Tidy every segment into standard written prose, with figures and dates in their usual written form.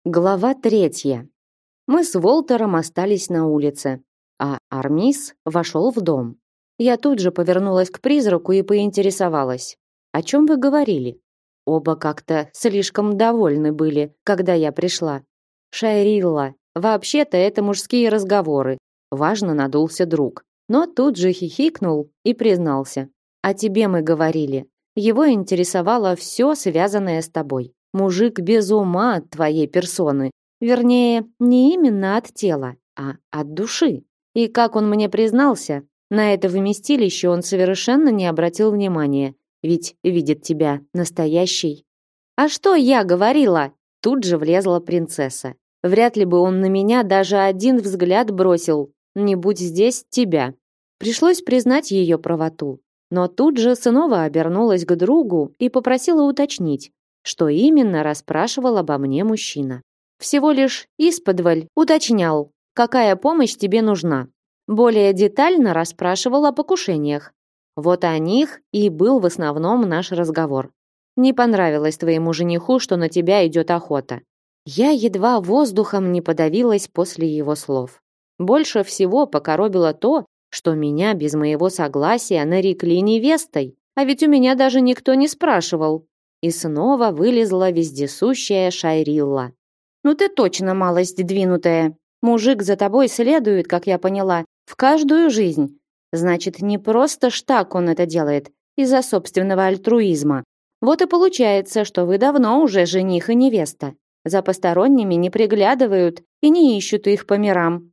Глава 3. Мы с Волтером остались на улице, а Армис вошел в дом. Я тут же повернулась к призраку и поинтересовалась: "О чем вы говорили?" Оба как-то слишком довольны были, когда я пришла. Шайрилла, вообще-то это мужские разговоры. Важно надулся друг, но тут же хихикнул и признался: "О тебе мы говорили. Его интересовало все, связанное с тобой. Мужик без ума от твоей персоны. Вернее, не именно от тела, а от души. И как он мне признался, на это вместилище он совершенно не обратил внимания, ведь видит тебя настоящей". «А что я говорила?» Тут же влезла принцесса. «Вряд ли бы он на меня даже один взгляд бросил, не будь здесь тебя». Пришлось признать ее правоту, но тут же снова обернулась к другу и попросила уточнить, что именно расспрашивал обо мне мужчина. Всего лишь исподволь уточнял, какая помощь тебе нужна. Более детально расспрашивал о покушениях. Вот о них и был в основном наш разговор. Не понравилось твоему жениху, что на тебя идет охота. Я едва воздухом не подавилась после его слов. Больше всего покоробило то, что меня без моего согласия нарекли невестой, а ведь у меня даже никто не спрашивал. И снова вылезла вездесущая Шайрилла. «Ну ты точно малость двинутая. Мужик за тобой следует, как я поняла, в каждую жизнь. Значит, не просто ж так он это делает, из-за собственного альтруизма. Вот и получается, что вы давно уже жених и невеста. За посторонними не приглядывают и не ищут их по мирам».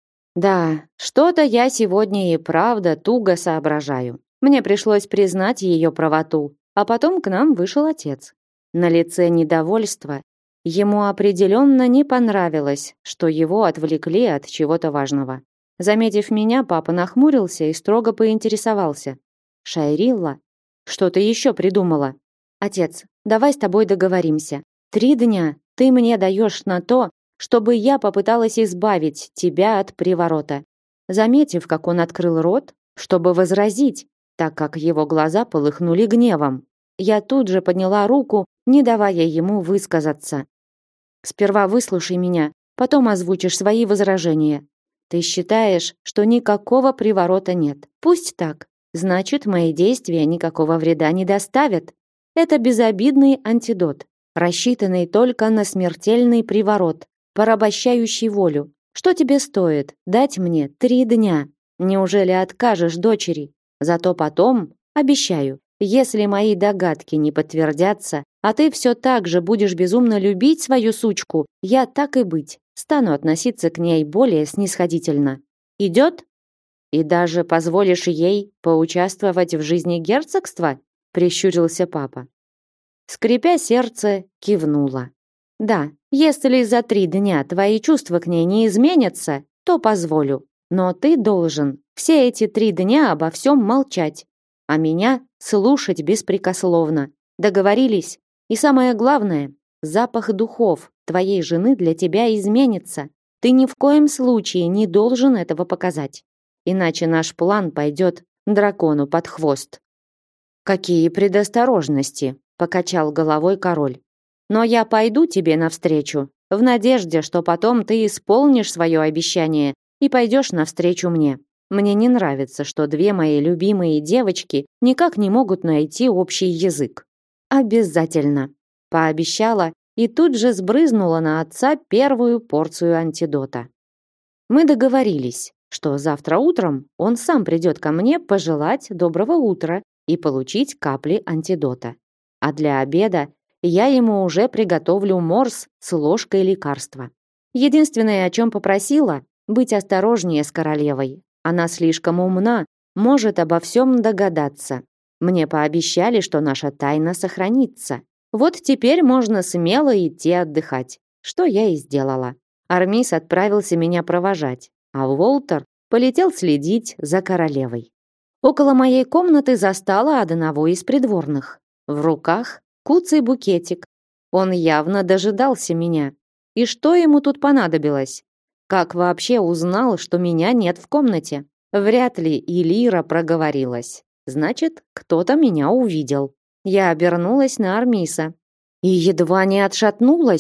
Да, что-то я сегодня и правда туго соображаю. Мне пришлось признать ее правоту. А потом к нам вышел отец. На лице недовольство. Ему определенно не понравилось, что его отвлекли от чего-то важного. Заметив меня, папа нахмурился и строго поинтересовался: «Шайрилла, что ты еще придумала?» «Отец, давай с тобой договоримся. 3 дня ты мне даешь на то, чтобы я попыталась избавить тебя от приворота». Заметив, как он открыл рот, чтобы возразить, так как его глаза полыхнули гневом, я тут же подняла руку, не давая ему высказаться. «Сперва выслушай меня, потом озвучишь свои возражения. Ты считаешь, что никакого приворота нет. Пусть так. Значит, мои действия никакого вреда не доставят. Это безобидный антидот, рассчитанный только на смертельный приворот, порабощающий волю. Что тебе стоит дать мне 3 дня? Неужели откажешь дочери? Зато потом, обещаю, если мои догадки не подтвердятся, а ты все так же будешь безумно любить свою сучку, я так и быть, стану относиться к ней более снисходительно. Идет? И даже позволишь ей поучаствовать в жизни герцогства?» Прищурился папа. Скрипя сердце, кивнула. «Да, если за 3 дня твои чувства к ней не изменятся, то позволю. Но ты должен все эти 3 дня обо всем молчать, а меня слушать беспрекословно. Договорились? И самое главное, запах духов твоей жены для тебя изменится. Ты ни в коем случае не должен этого показать. Иначе наш план пойдет дракону под хвост». «Какие предосторожности!» — покачал головой король. «Но я пойду тебе навстречу, в надежде, что потом ты исполнишь свое обещание и пойдешь навстречу мне. Мне не нравится, что 2 мои любимые девочки никак не могут найти общий язык». «Обязательно», — пообещала и тут же сбрызнула на отца первую порцию антидота. Мы договорились, что завтра утром он сам придет ко мне пожелать доброго утра и получить капли антидота. А для обеда я ему уже приготовлю морс с ложкой лекарства. Единственное, о чем попросила, быть осторожнее с королевой. Она слишком умна, может обо всем догадаться. Мне пообещали, что наша тайна сохранится. Вот теперь можно смело идти отдыхать, что я и сделала. Армис отправился меня провожать, а Волтер полетел следить за королевой. Около моей комнаты застала одного из придворных. В руках куцый букетик. Он явно дожидался меня. И что ему тут понадобилось? Как вообще узнал, что меня нет в комнате? Вряд ли и Лира проговорилась. Значит, кто-то меня увидел. Я обернулась на Армиса и едва не отшатнулась.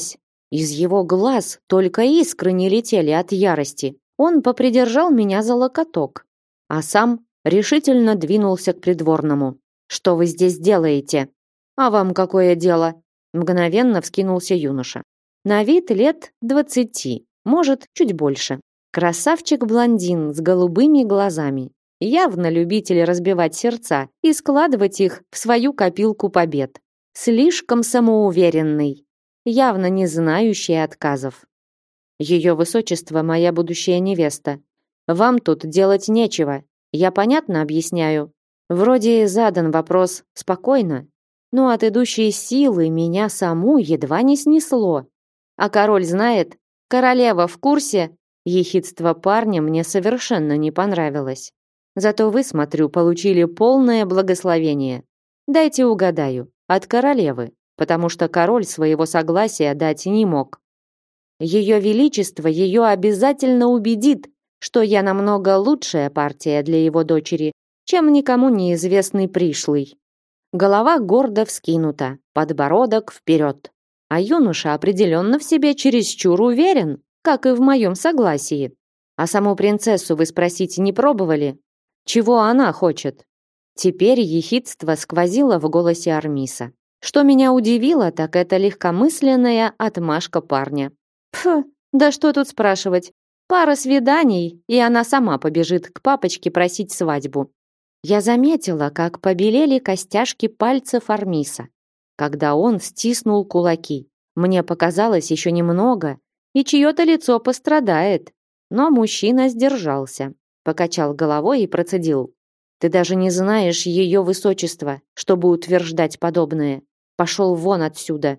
Из его глаз только искры не летели от ярости. Он попридержал меня за локоток, а сам решительно двинулся к придворному. «Что вы здесь делаете?» «А вам какое дело?» Мгновенно вскинулся юноша. На вид лет 20, может, чуть больше. Красавчик-блондин с голубыми глазами. Явно любитель разбивать сердца и складывать их в свою копилку побед. Слишком самоуверенный, явно не знающий отказов. Ее высочество, моя будущая невеста. Вам тут делать нечего. Я понятно объясняю. Вроде задан вопрос спокойно, но от идущей силы меня саму едва не снесло. А король знает, королева в курсе. Ехидство парня мне совершенно не понравилось. Зато вы, смотрю, получили полное благословение. Дайте угадаю, от королевы, потому что король своего согласия дать не мог. Ее величество ее обязательно убедит, что я намного лучшая партия для его дочери, чем никому неизвестный пришлый. Голова гордо вскинута, подбородок вперед. А юноша определенно в себе чересчур уверен, как и в моем согласии. А саму принцессу вы спросить не пробовали? Чего она хочет? Теперь ехидство сквозило в голосе Армиса. Что меня удивило, так это легкомысленная отмашка парня. Пф, да что тут спрашивать? Пара свиданий, и она сама побежит к папочке просить свадьбу. Я заметила, как побелели костяшки пальцев Армиса, когда он стиснул кулаки. Мне показалось еще немного, и чье-то лицо пострадает. Но мужчина сдержался, покачал головой и процедил. Ты даже не знаешь ее высочества, чтобы утверждать подобное. Пошел вон отсюда.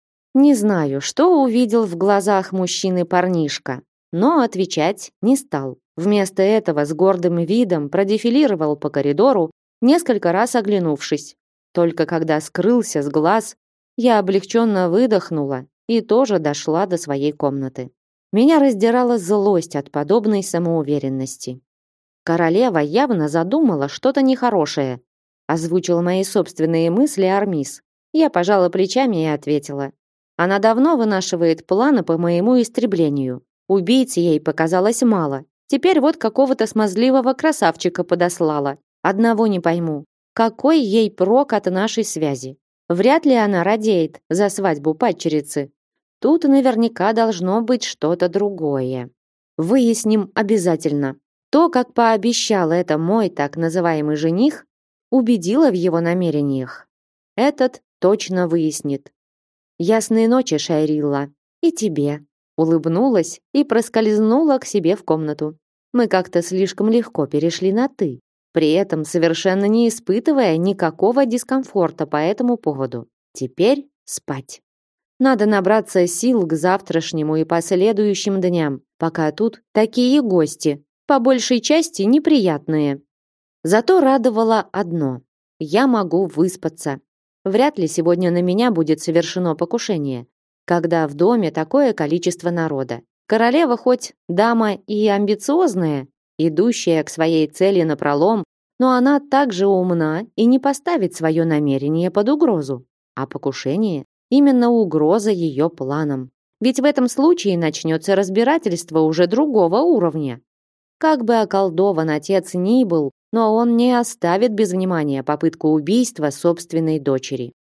Не знаю, что увидел в глазах мужчины парнишка, но отвечать не стал. Вместо этого с гордым видом продефилировал по коридору, несколько раз оглянувшись. Только когда скрылся с глаз, я облегченно выдохнула и тоже дошла до своей комнаты. Меня раздирала злость от подобной самоуверенности. Королева явно задумала что-то нехорошее. Озвучил мои собственные мысли Армис. Я пожала плечами и ответила. Она давно вынашивает планы по моему истреблению. Убийц ей показалось мало. Теперь вот какого-то смазливого красавчика подослала. Одного не пойму. Какой ей прок от нашей связи? Вряд ли она радеет за свадьбу падчерицы. Тут наверняка должно быть что-то другое. Выясним обязательно. То, как пообещал это мой так называемый жених, убедило в его намерениях. Этот точно выяснит. Ясной ночи, Шайрилла. И тебе. Улыбнулась и проскользнула к себе в комнату. Мы как-то слишком легко перешли на «ты», при этом совершенно не испытывая никакого дискомфорта по этому поводу. Теперь спать. Надо набраться сил к завтрашнему и последующим дням, пока тут такие гости, по большей части неприятные. Зато радовало одно. Я могу выспаться. Вряд ли сегодня на меня будет совершено покушение, когда в доме такое количество народа. Королева хоть дама и амбициозная, идущая к своей цели напролом, но она также умна и не поставит свое намерение под угрозу. А покушение – именно угроза ее планам. Ведь в этом случае начнется разбирательство уже другого уровня. Как бы околдован отец ни был, но он не оставит без внимания попытку убийства собственной дочери.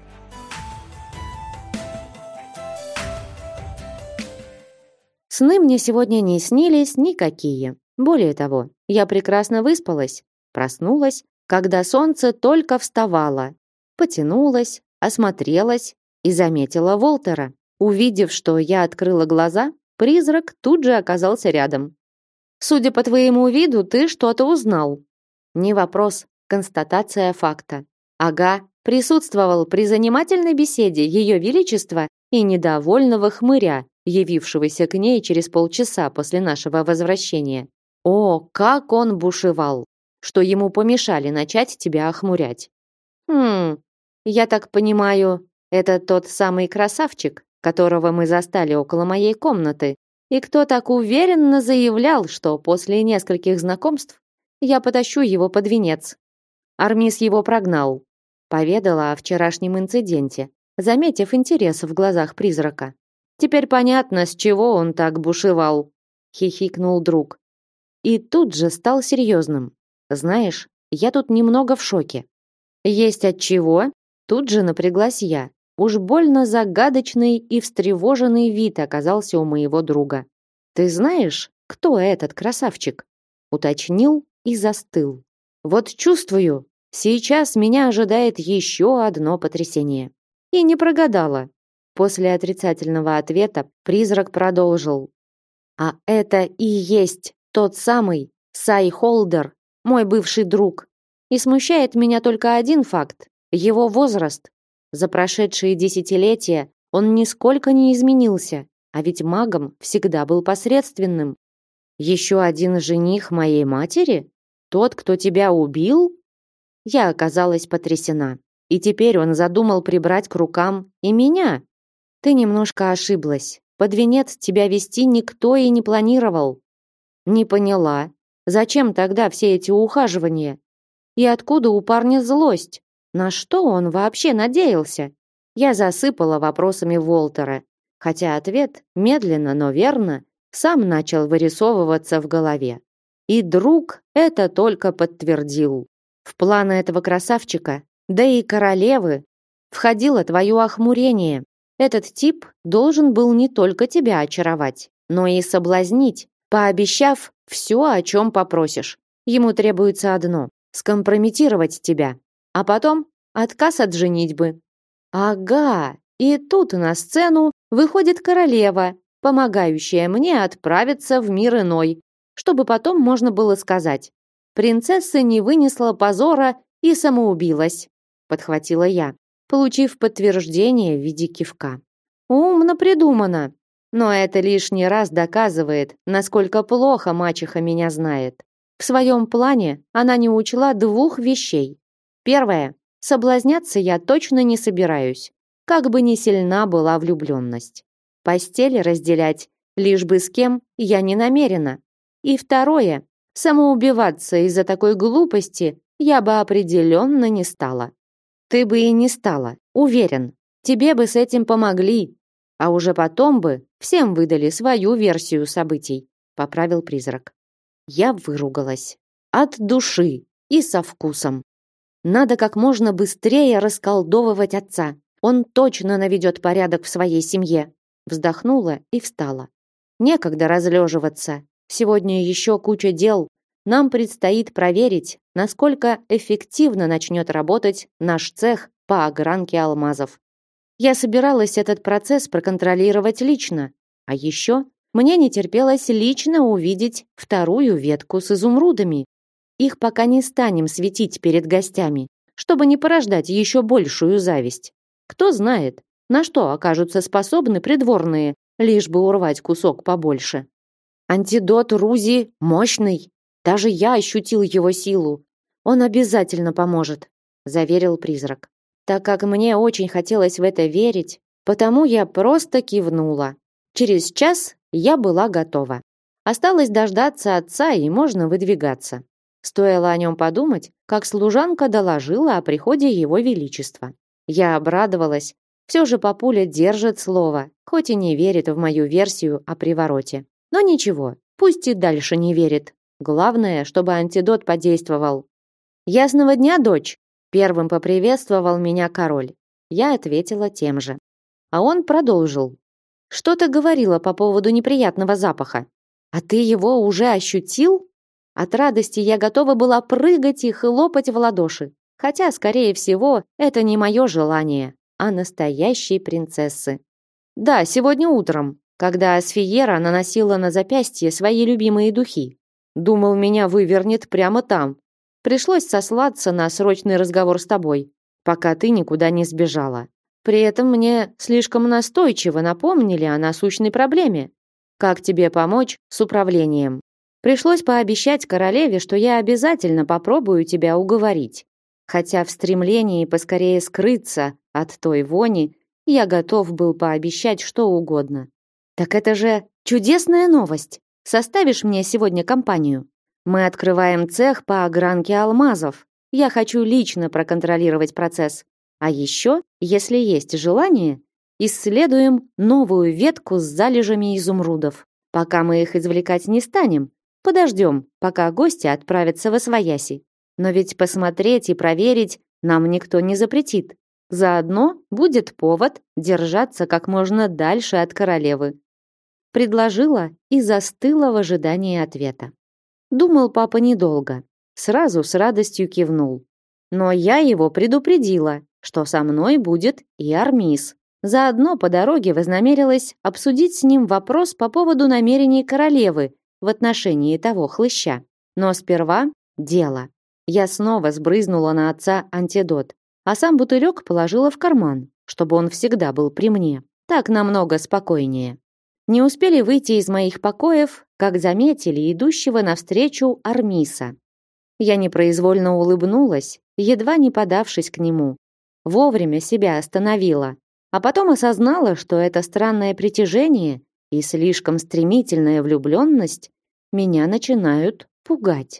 Сны мне сегодня не снились никакие. Более того, я прекрасно выспалась. Проснулась, когда солнце только вставало. Потянулась, осмотрелась и заметила Волтера. Увидев, что я открыла глаза, призрак тут же оказался рядом. «Судя по твоему виду, ты что-то узнал». Не вопрос, констатация факта. Ага, присутствовал при занимательной беседе Ее Величества и недовольного хмыря, явившегося к ней через полчаса после нашего возвращения. О, как он бушевал, что ему помешали начать тебя охмурять. Я так понимаю, это тот самый красавчик, которого мы застали около моей комнаты, и кто так уверенно заявлял, что после нескольких знакомств я потащу его под венец. Армис его прогнал. Поведала о вчерашнем инциденте, заметив интерес в глазах призрака. Теперь понятно, с чего он так бушевал, хихикнул друг. И тут же стал серьезным. Знаешь, я тут немного в шоке. Есть от чего? Тут же напряглась я. Уж больно загадочный и встревоженный вид оказался у моего друга. Ты знаешь, кто этот красавчик? Уточнил и застыл. Вот чувствую, сейчас меня ожидает еще одно потрясение. И не прогадала. После отрицательного ответа призрак продолжил. А это и есть тот самый Сай Холдер, мой бывший друг. И смущает меня только один факт – его возраст. За прошедшие десятилетия он нисколько не изменился, а ведь магом всегда был посредственным. Еще один жених моей матери? Тот, кто тебя убил? Я оказалась потрясена. И теперь он задумал прибрать к рукам и меня. Ты немножко ошиблась. Под венец тебя вести никто и не планировал. Не поняла. Зачем тогда все эти ухаживания? И откуда у парня злость? На что он вообще надеялся? Я засыпала вопросами Волтера, хотя ответ медленно, но верно сам начал вырисовываться в голове. И друг это только подтвердил. В планы этого красавчика, да и королевы, входило твое охмурение. Этот тип должен был не только тебя очаровать, но и соблазнить, пообещав все, о чем попросишь. Ему требуется одно – скомпрометировать тебя, а потом отказ от женитьбы. Ага, и тут на сцену выходит королева, помогающая мне отправиться в мир иной, чтобы потом можно было сказать: принцесса не вынесла позора и самоубилась, подхватила я, получив подтверждение в виде кивка. Умно придумано, но это лишний раз доказывает, насколько плохо мачеха меня знает. В своем плане она не учла двух вещей. Первое. Соблазняться я точно не собираюсь, как бы ни сильна была влюбленность. Постель разделять, лишь бы с кем, я не намерена. И второе. Самоубиваться из-за такой глупости я бы определенно не стала. Ты бы и не стала, уверен. Тебе бы с этим помогли, а уже потом бы всем выдали свою версию событий, поправил призрак. Я выругалась. От души и со вкусом. Надо как можно быстрее расколдовывать отца. Он точно наведет порядок в своей семье. Вздохнула и встала. Некогда разлеживаться. Сегодня еще куча дел. Нам предстоит проверить, насколько эффективно начнет работать наш цех по огранке алмазов. Я собиралась этот процесс проконтролировать лично. А еще мне не терпелось лично увидеть вторую ветку с изумрудами. Их пока не станем светить перед гостями, чтобы не порождать еще большую зависть. Кто знает, на что окажутся способны придворные, лишь бы урвать кусок побольше. Антидот Рузи мощный. Даже я ощутил его силу. Он обязательно поможет, заверил призрак. Так как мне очень хотелось в это верить, потому я просто кивнула. Через час я была готова. Осталось дождаться отца, и можно выдвигаться. Стоило о нем подумать, как служанка доложила о приходе его величества. Я обрадовалась. Все же папуля держит слово, хоть и не верит в мою версию о привороте. Но ничего, пусть и дальше не верит. Главное, чтобы антидот подействовал. «Ясного дня, дочь!» Первым поприветствовал меня король. Я ответила тем же. А он продолжил. «Что-то говорила по поводу неприятного запаха. А ты его уже ощутил?» От радости я готова была прыгать и хлопать в ладоши. Хотя, скорее всего, это не мое желание, а настоящей принцессы. Да, сегодня утром, когда Асфиера наносила на запястье свои любимые духи. Думал, меня вывернет прямо там. Пришлось сослаться на срочный разговор с тобой, пока ты никуда не сбежала. При этом мне слишком настойчиво напомнили о насущной проблеме. Как тебе помочь с управлением? Пришлось пообещать королеве, что я обязательно попробую тебя уговорить. Хотя в стремлении поскорее скрыться от той вони, я готов был пообещать что угодно. Так это же чудесная новость. Составишь мне сегодня компанию? Мы открываем цех по огранке алмазов. Я хочу лично проконтролировать процесс. А еще, если есть желание, исследуем новую ветку с залежами изумрудов. Пока мы их извлекать не станем, подождем, пока гости отправятся во свояси. Но ведь посмотреть и проверить нам никто не запретит. Заодно будет повод держаться как можно дальше от королевы. Предложила и застыла в ожидании ответа. Думал папа недолго. Сразу с радостью кивнул. Но я его предупредила, что со мной будет и Армис. Заодно по дороге вознамерилась обсудить с ним вопрос по поводу намерений королевы в отношении того хлыща. Но сперва дело. Я снова сбрызнула на отца антидот, а сам бутылек положила в карман, чтобы он всегда был при мне. Так намного спокойнее. Не успели выйти из моих покоев, как заметили идущего навстречу Армиса. Я непроизвольно улыбнулась, едва не подавшись к нему. Вовремя себя остановила, а потом осознала, что это странное притяжение и слишком стремительная влюбленность меня начинают пугать.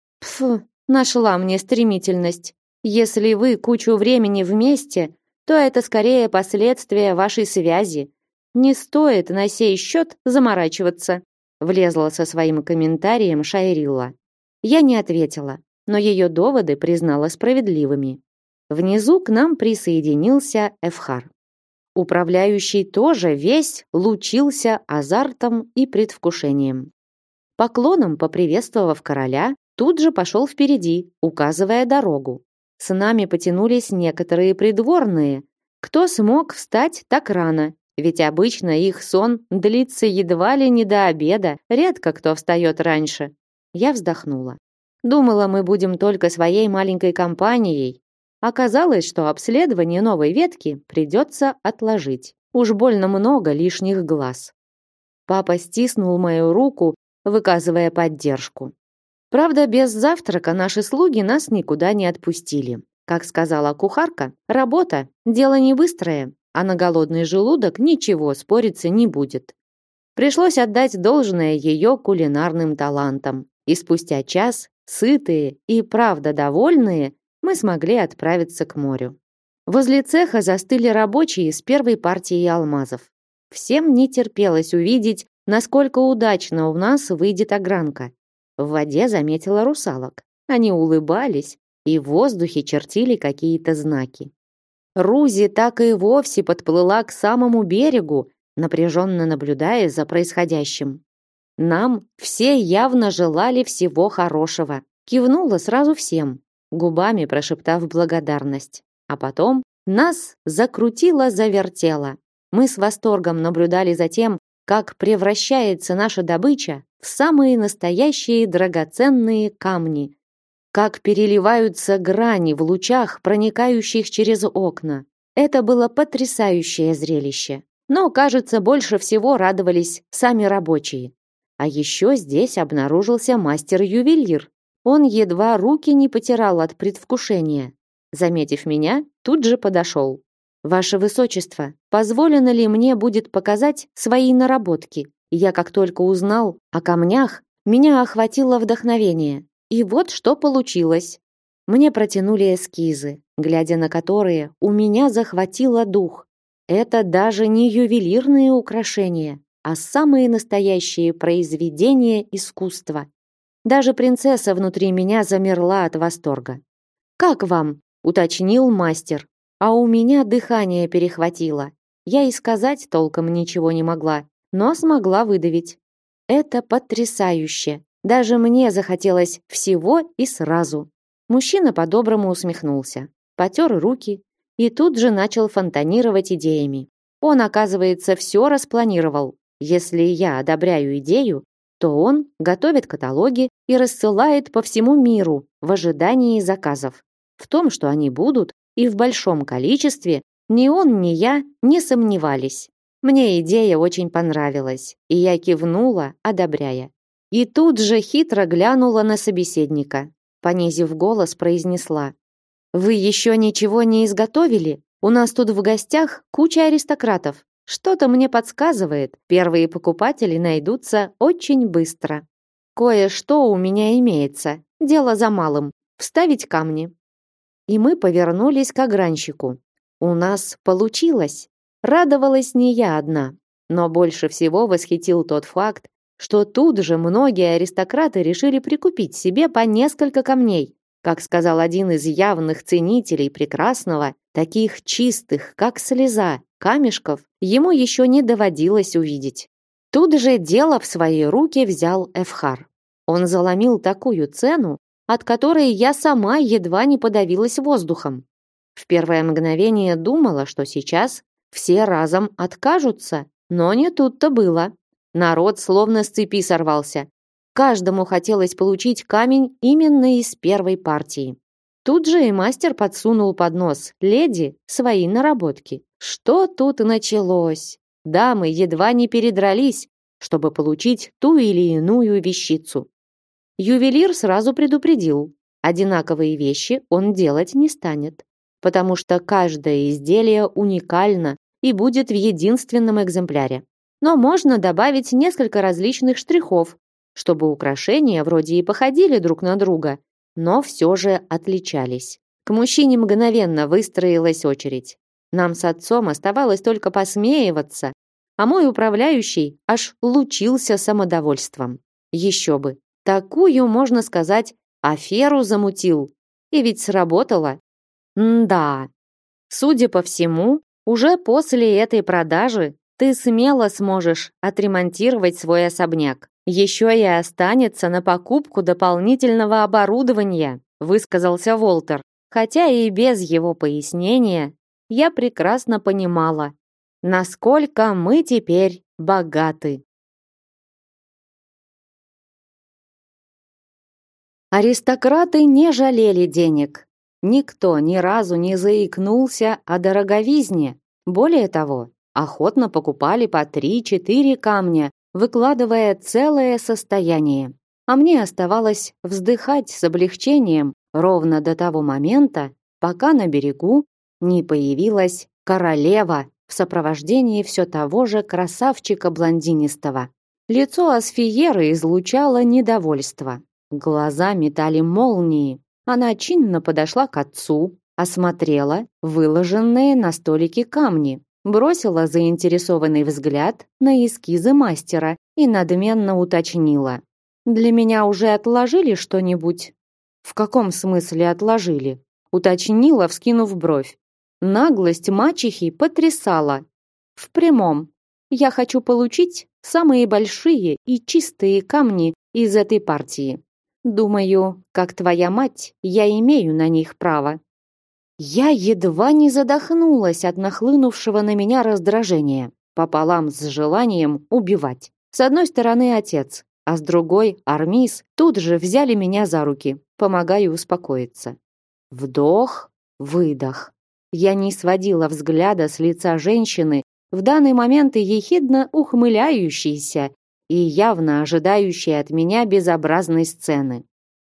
Пф, нашла мне стремительность. Если вы кучу времени вместе, то это скорее последствия вашей связи. Не стоит на сей счет заморачиваться, влезла со своим комментарием Шайрилла. Я не ответила, но ее доводы признала справедливыми. Внизу к нам присоединился Эфхар. Управляющий тоже весь лучился азартом и предвкушением. Поклоном поприветствовав короля, тут же пошел впереди, указывая дорогу. С нами потянулись некоторые придворные. Кто смог встать так рано? Ведь обычно их сон длится едва ли не до обеда, редко кто встает раньше. Я вздохнула. Думала, мы будем только своей маленькой компанией. Оказалось, что обследование новой ветки придется отложить. Уж больно много лишних глаз. Папа стиснул мою руку, выказывая поддержку. Правда, без завтрака наши слуги нас никуда не отпустили. Как сказала кухарка, работа – дело не быстрое, а на голодный желудок ничего спориться не будет. Пришлось отдать должное ее кулинарным талантам. И спустя час, сытые и правда довольные, мы смогли отправиться к морю. Возле цеха застыли рабочие с первой партией алмазов. Всем не терпелось увидеть, насколько удачно у нас выйдет огранка. В воде заметила русалок. Они улыбались и в воздухе чертили какие-то знаки. Рузи так и вовсе подплыла к самому берегу, напряженно наблюдая за происходящим. Нам все явно желали всего хорошего. Кивнула сразу всем, губами прошептав благодарность. А потом нас закрутило-завертело. Мы с восторгом наблюдали за тем, как превращается наша добыча в самые настоящие драгоценные камни, как переливаются грани в лучах, проникающих через окна. Это было потрясающее зрелище. Но, кажется, больше всего радовались сами рабочие. А еще здесь обнаружился мастер-ювелир. Он едва руки не потирал от предвкушения. Заметив меня, тут же подошел. «Ваше Высочество, позволено ли мне будет показать свои наработки?» Я как только узнал о камнях, меня охватило вдохновение. И вот что получилось. Мне протянули эскизы, глядя на которые у меня захватило дух. Это даже не ювелирные украшения, а самые настоящие произведения искусства. Даже принцесса внутри меня замерла от восторга. «Как вам?» – уточнил мастер. А у меня дыхание перехватило. Я и сказать толком ничего не могла, но смогла выдавить. Это потрясающе. Даже мне захотелось всего и сразу. Мужчина по-доброму усмехнулся, потер руки и тут же начал фонтанировать идеями. Он, оказывается, все распланировал. Если я одобряю идею, то он готовит каталоги и рассылает по всему миру в ожидании заказов. В том, что они будут, и в большом количестве, ни он, ни я не сомневались. Мне идея очень понравилась, и я кивнула, одобряя. И тут же хитро глянула на собеседника. Понизив голос, произнесла: «Вы еще ничего не изготовили? У нас тут в гостях куча аристократов. Что-то мне подсказывает, первые покупатели найдутся очень быстро. Кое-что у меня имеется. Дело за малым. Вставить камни». И мы повернулись к огранщику. У нас получилось. Радовалась не я одна, но больше всего восхитил тот факт, что тут же многие аристократы решили прикупить себе по несколько камней. Как сказал один из явных ценителей прекрасного, таких чистых, как слеза, камешков ему еще не доводилось увидеть. Тут же дело в свои руки взял Эфхар. Он заломил такую цену, от которой я сама едва не подавилась воздухом. В первое мгновение думала, что сейчас все разом откажутся, но не тут-то было. Народ словно с цепи сорвался. Каждому хотелось получить камень именно из первой партии. Тут же и мастер подсунул под нос леди свои наработки. Что тут началось? Дамы едва не передрались, чтобы получить ту или иную вещицу. Ювелир сразу предупредил, одинаковые вещи он делать не станет, потому что каждое изделие уникально и будет в единственном экземпляре. Но можно добавить несколько различных штрихов, чтобы украшения вроде и походили друг на друга, но все же отличались. К мужчине мгновенно выстроилась очередь. Нам с отцом оставалось только посмеиваться, а мой управляющий аж лучился самодовольством. Еще бы, такую, можно сказать, аферу замутил. И ведь сработало. Да. Судя по всему, уже после этой продажи ты смело сможешь отремонтировать свой особняк. Еще и останется на покупку дополнительного оборудования, высказался Волтер. Хотя и без его пояснения я прекрасно понимала, насколько мы теперь богаты. Аристократы не жалели денег. Никто ни разу не заикнулся о дороговизне. Более того, охотно покупали по 3-4 камня, выкладывая целое состояние. А мне оставалось вздыхать с облегчением ровно до того момента, пока на берегу не появилась королева в сопровождении все того же красавчика блондинистого. Лицо Асфиеры излучало недовольство. Глаза метали молнии. Она чинно подошла к отцу, осмотрела выложенные на столике камни, бросила заинтересованный взгляд на эскизы мастера и надменно уточнила: «Для меня уже отложили что-нибудь?» «В каком смысле отложили?» Уточнила, вскинув бровь. Наглость мачехи потрясала. «В прямом. Я хочу получить самые большие и чистые камни из этой партии. Думаю, как твоя мать, я имею на них право». Я едва не задохнулась от нахлынувшего на меня раздражения, пополам с желанием убивать. С одной стороны отец, а с другой Армис тут же взяли меня за руки, помогая успокоиться. Вдох, выдох. Я не сводила взгляда с лица женщины, в данный момент и ехидно ухмыляющейся и явно ожидающей от меня безобразной сцены.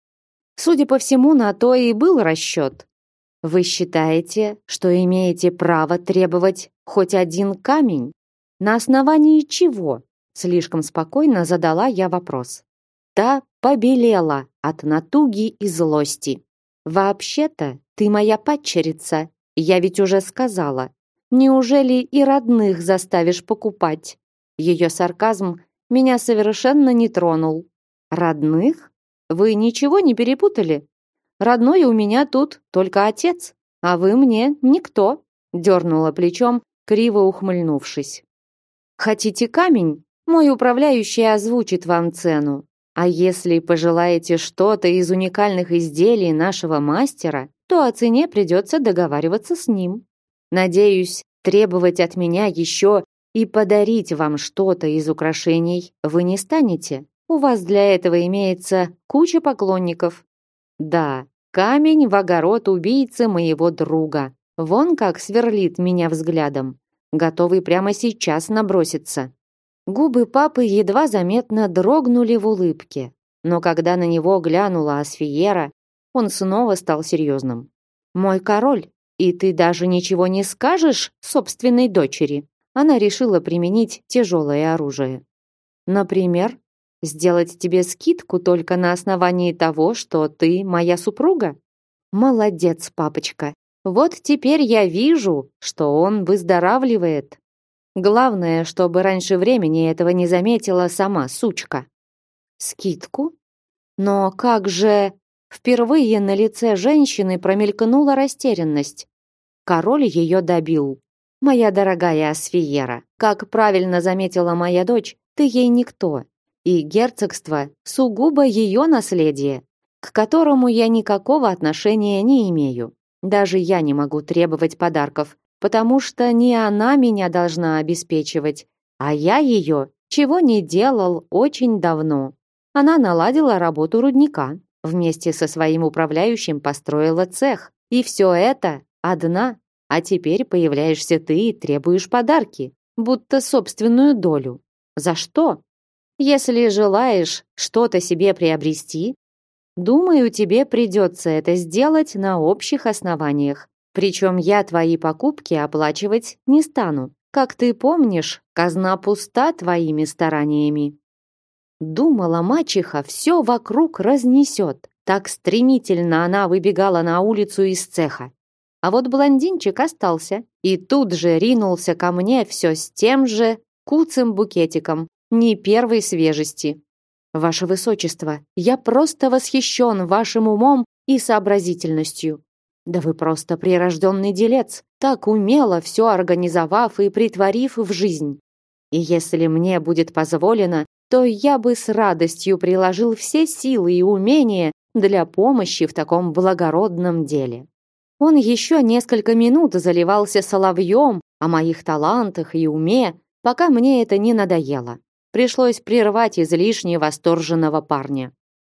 Судя по всему, на то и был расчет. Вы считаете, что имеете право требовать хоть один камень? На основании чего? Слишком спокойно задала я вопрос. Та побелела от натуги и злости. Вообще-то, ты моя падчерица, я ведь уже сказала. Неужели и родных заставишь покупать? Ее сарказм меня совершенно не тронул. Родных? Вы ничего не перепутали? Родной у меня тут только отец, а вы мне никто, дернула плечом, криво ухмыльнувшись. Хотите камень? Мой управляющий озвучит вам цену. А если пожелаете что-то из уникальных изделий нашего мастера, то о цене придется договариваться с ним. Надеюсь, требовать от меня еще и подарить вам что-то из украшений вы не станете. У вас для этого имеется куча поклонников. Да, камень в огород убийцы моего друга. Вон как сверлит меня взглядом, готовый прямо сейчас наброситься. Губы папы едва заметно дрогнули в улыбке, но когда на него глянула Асфиера, он снова стал серьезным. «Мой король, и ты даже ничего не скажешь собственной дочери?» Она решила применить тяжелое оружие. «Например, сделать тебе скидку только на основании того, что ты моя супруга?» «Молодец, папочка. Вот теперь я вижу, что он выздоравливает. Главное, чтобы раньше времени этого не заметила сама сучка. Скидку? Но как же... Впервые на лице женщины промелькнула растерянность. Король ее добил. «Моя дорогая Асфиера, как правильно заметила моя дочь, ты ей никто. И герцогство сугубо ее наследие, к которому я никакого отношения не имею. Даже я не могу требовать подарков, потому что не она меня должна обеспечивать, а я ее, чего не делал очень давно. Она наладила работу рудника, вместе со своим управляющим построила цех. И все это одна. А теперь появляешься ты и требуешь подарки, будто собственную долю. За что? Если желаешь что-то себе приобрести, думаю, тебе придется это сделать на общих основаниях. Причем я твои покупки оплачивать не стану. Как ты помнишь, казна пуста твоими стараниями. Думала, мачеха все вокруг разнесет. Так стремительно она выбегала на улицу из цеха. А вот блондинчик остался и тут же ринулся ко мне все с тем же куцым букетиком, не первой свежести. Ваше Высочество, я просто восхищен вашим умом и сообразительностью. Да вы просто прирожденный делец, так умело все организовав и притворив в жизнь. И если мне будет позволено, то я бы с радостью приложил все силы и умения для помощи в таком благородном деле. Он еще несколько минут заливался соловьем о моих талантах и уме, пока мне это не надоело. Пришлось прервать излишне восторженного парня.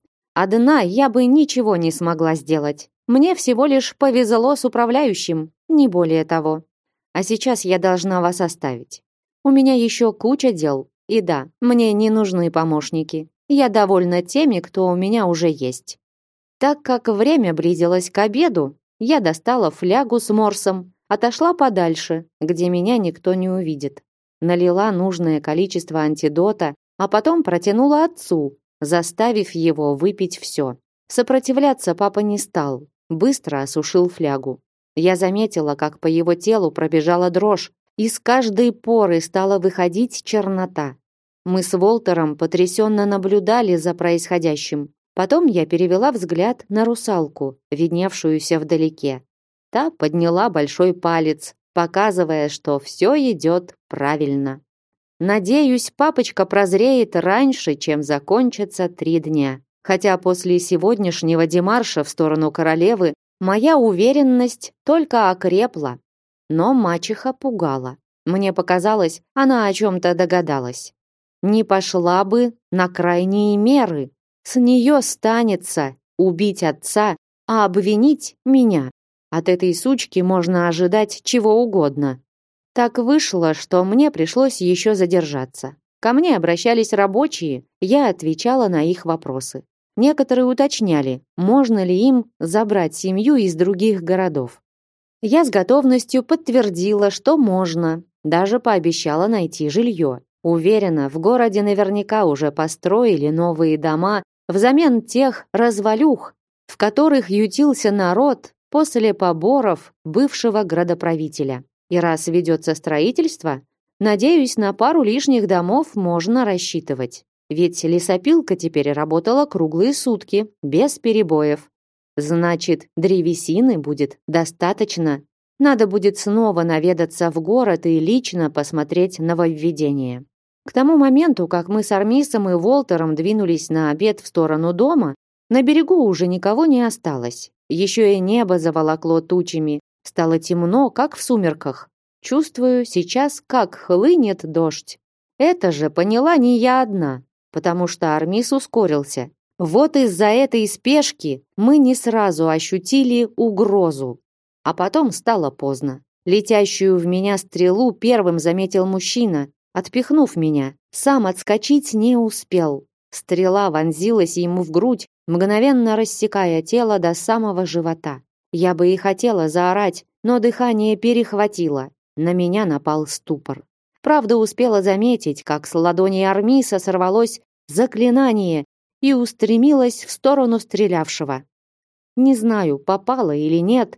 Одна я бы ничего не смогла сделать. Мне всего лишь повезло с управляющим, не более того. А сейчас я должна вас оставить. У меня еще куча дел. И да, мне не нужны помощники. Я довольна теми, кто у меня уже есть. Так как время близилось к обеду, я достала флягу с морсом, отошла подальше, где меня никто не увидит. Налила нужное количество антидота, а потом протянула отцу, заставив его выпить все. Сопротивляться папа не стал, быстро осушил флягу. Я заметила, как по его телу пробежала дрожь, из каждой поры стала выходить чернота. Мы с Волтером потрясенно наблюдали за происходящим. Потом я перевела взгляд на русалку, видневшуюся вдалеке. Та подняла большой палец, показывая, что все идет правильно. Надеюсь, папочка прозреет раньше, чем закончатся 3 дня. Хотя после сегодняшнего демарша в сторону королевы моя уверенность только окрепла. Но мачеха пугала. Мне показалось, она о чем-то догадалась. Не пошла бы на крайние меры. С нее станется убить отца, а обвинить меня. От этой сучки можно ожидать чего угодно. Так вышло, что мне пришлось еще задержаться. Ко мне обращались рабочие, я отвечала на их вопросы. Некоторые уточняли, можно ли им забрать семью из других городов. Я с готовностью подтвердила, что можно, даже пообещала найти жилье. Уверена, в городе наверняка уже построили новые дома взамен тех развалюх, в которых ютился народ после поборов бывшего градоправителя. И раз ведется строительство, надеюсь, на пару лишних домов можно рассчитывать. Ведь лесопилка теперь работала круглые сутки, без перебоев. Значит, древесины будет достаточно. Надо будет снова наведаться в город и лично посмотреть нововведение. К тому моменту, как мы с Армисом и Волтером двинулись на обед в сторону дома, на берегу уже никого не осталось. Еще и небо заволокло тучами. Стало темно, как в сумерках. Чувствую сейчас, как хлынет дождь. Это же поняла не я одна, потому что Армис ускорился. Вот из-за этой спешки мы не сразу ощутили угрозу. А потом стало поздно. Летящую в меня стрелу первым заметил мужчина, отпихнув меня. Сам отскочить не успел. Стрела вонзилась ему в грудь, мгновенно рассекая тело до самого живота. Я бы и хотела заорать, но дыхание перехватило. На меня напал ступор. Правда, успела заметить, как с ладони Армиса сорвалось заклинание и устремилось в сторону стрелявшего. Не знаю, попало или нет.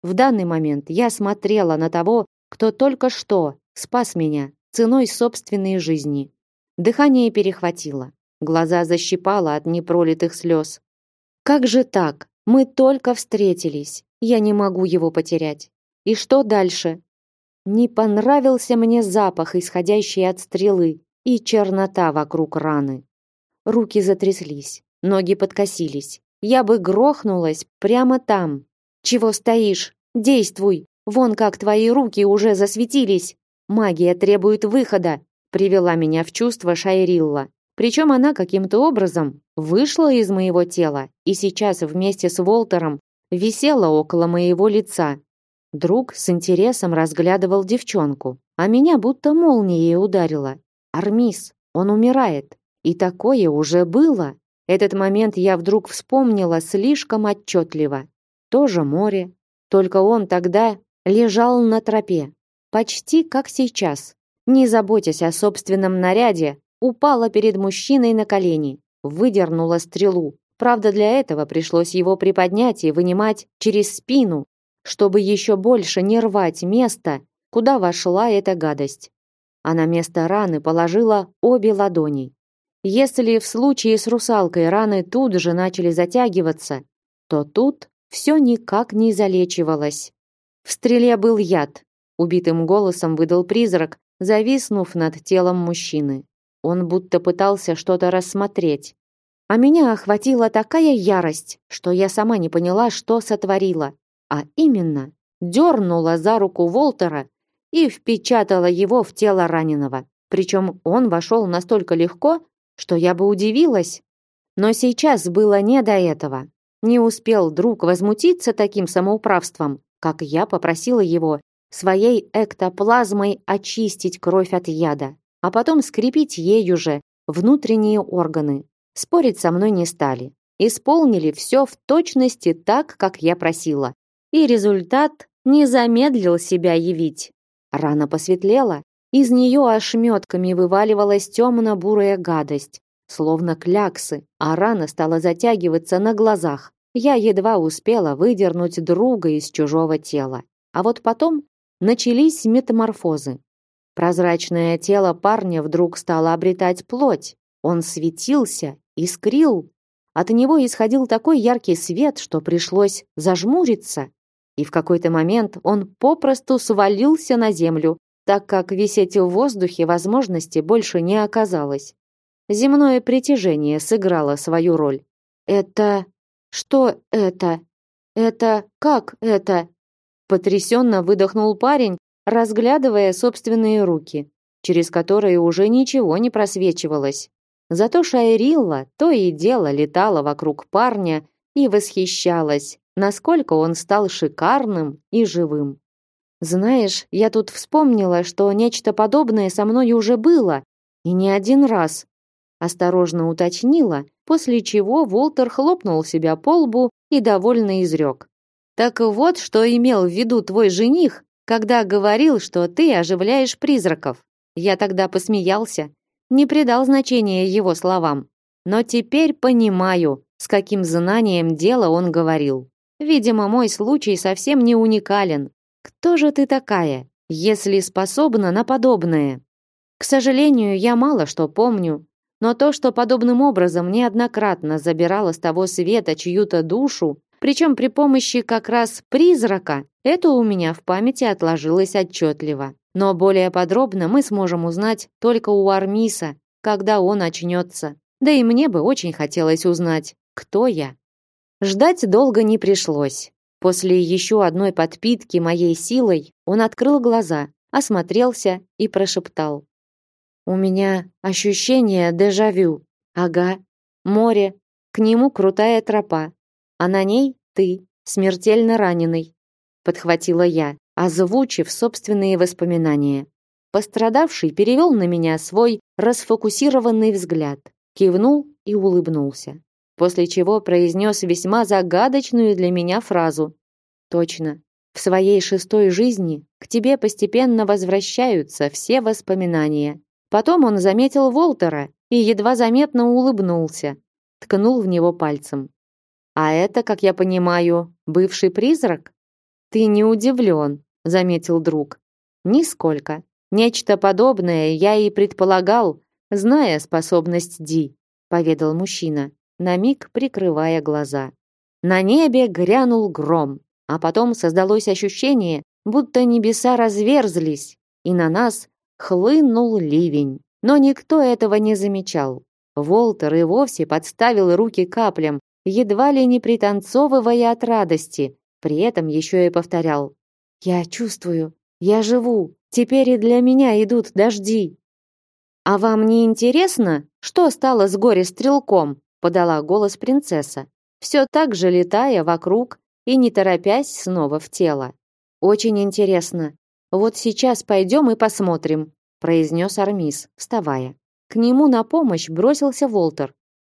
В данный момент я смотрела на того, кто только что спас меня ценой собственной жизни. Дыхание перехватило, глаза защипало от непролитых слез. Как же так? Мы только встретились. Я не могу его потерять. И что дальше? Не понравился мне запах, исходящий от стрелы, и чернота вокруг раны. Руки затряслись, ноги подкосились. Я бы грохнулась прямо там. Чего стоишь? Действуй! Вон как твои руки уже засветились. Магия требует выхода, привела меня в чувство Шайрилла. Причем она каким-то образом вышла из моего тела и сейчас вместе с Волтером висела около моего лица. Друг с интересом разглядывал девчонку, а меня будто молнией ударило. Армис, он умирает. И такое уже было. Этот момент я вдруг вспомнила слишком отчетливо. Тоже море, только он тогда лежал на тропе, почти как сейчас. Не заботясь о собственном наряде, упала перед мужчиной на колени, выдернула стрелу. Правда, для этого пришлось его приподнять и вынимать через спину, чтобы еще больше не рвать место, куда вошла эта гадость. А на место раны положила обе ладони. Если в случае с русалкой раны тут же начали затягиваться, то тут все никак не залечивалось. В стреле был яд, убитым голосом выдал призрак, зависнув над телом мужчины. Он будто пытался что-то рассмотреть. А меня охватила такая ярость, что я сама не поняла, что сотворила. А именно, дернула за руку Волтера и впечатала его в тело раненого. Причем он вошел настолько легко, что я бы удивилась. Но сейчас было не до этого. Не успел друг возмутиться таким самоуправством, как я попросила его своей эктоплазмой очистить кровь от яда, а потом скрепить ею же внутренние органы. Спорить со мной не стали. Исполнили все в точности так, как я просила. И результат не замедлил себя явить. Рана посветлела, из нее ошметками вываливалась темно-бурая гадость, словно кляксы, а рана стала затягиваться на глазах. Я едва успела выдернуть друга из чужого тела. А вот потом начались метаморфозы. Прозрачное тело парня вдруг стало обретать плоть. Он светился, искрил. От него исходил такой яркий свет, что пришлось зажмуриться. И в какой-то момент он попросту свалился на землю, так как висеть в воздухе возможности больше не оказалось. Земное притяжение сыграло свою роль. Это... Что это? Это... Как это? Потрясенно выдохнул парень, разглядывая собственные руки, через которые уже ничего не просвечивалось. Зато Шайрилла то и дело летала вокруг парня и восхищалась, насколько он стал шикарным и живым. Знаешь, я тут вспомнила, что нечто подобное со мной уже было, и не один раз. Осторожно уточнила, после чего Волтер хлопнул себя по лбу и довольно изрек. Так вот, что имел в виду твой жених, когда говорил, что ты оживляешь призраков. Я тогда посмеялся, не придал значения его словам. Но теперь понимаю, с каким знанием дела он говорил. Видимо, мой случай совсем не уникален. Кто же ты такая, если способна на подобное? К сожалению, я мало что помню, но то, что подобным образом неоднократно забирала с того света чью-то душу, причем при помощи как раз призрака, это у меня в памяти отложилось отчетливо. Но более подробно мы сможем узнать только у Армиса, когда он очнется. Да и мне бы очень хотелось узнать, кто я. Ждать долго не пришлось. После еще одной подпитки моей силой он открыл глаза, осмотрелся и прошептал. «У меня ощущение дежавю. Ага, море, к нему крутая тропа, а на ней ты, смертельно раненый», подхватила я, озвучив собственные воспоминания. Пострадавший перевел на меня свой расфокусированный взгляд, кивнул и улыбнулся, после чего произнес весьма загадочную для меня фразу. «Точно, в своей шестой жизни к тебе постепенно возвращаются все воспоминания». Потом он заметил Волтера и едва заметно улыбнулся, ткнул в него пальцем. «А это, как я понимаю, бывший призрак?» Ты не удивлен, заметил друг. Нисколько. Нечто подобное я и предполагал, зная способность Ди, поведал мужчина, на миг прикрывая глаза. На небе грянул гром, а потом создалось ощущение, будто небеса разверзлись, и на нас хлынул ливень. Но никто этого не замечал. Волтер и вовсе подставил руки каплям, едва ли не пританцовывая от радости, при этом еще и повторял: «Я чувствую, я живу, теперь и для меня идут дожди». «А вам не интересно, что стало с горе-стрелком?» подала голос принцесса, все так же летая вокруг и не торопясь снова в тело. «Очень интересно. Вот сейчас пойдем и посмотрим», произнес Армис, вставая. К нему на помощь бросился Волтер.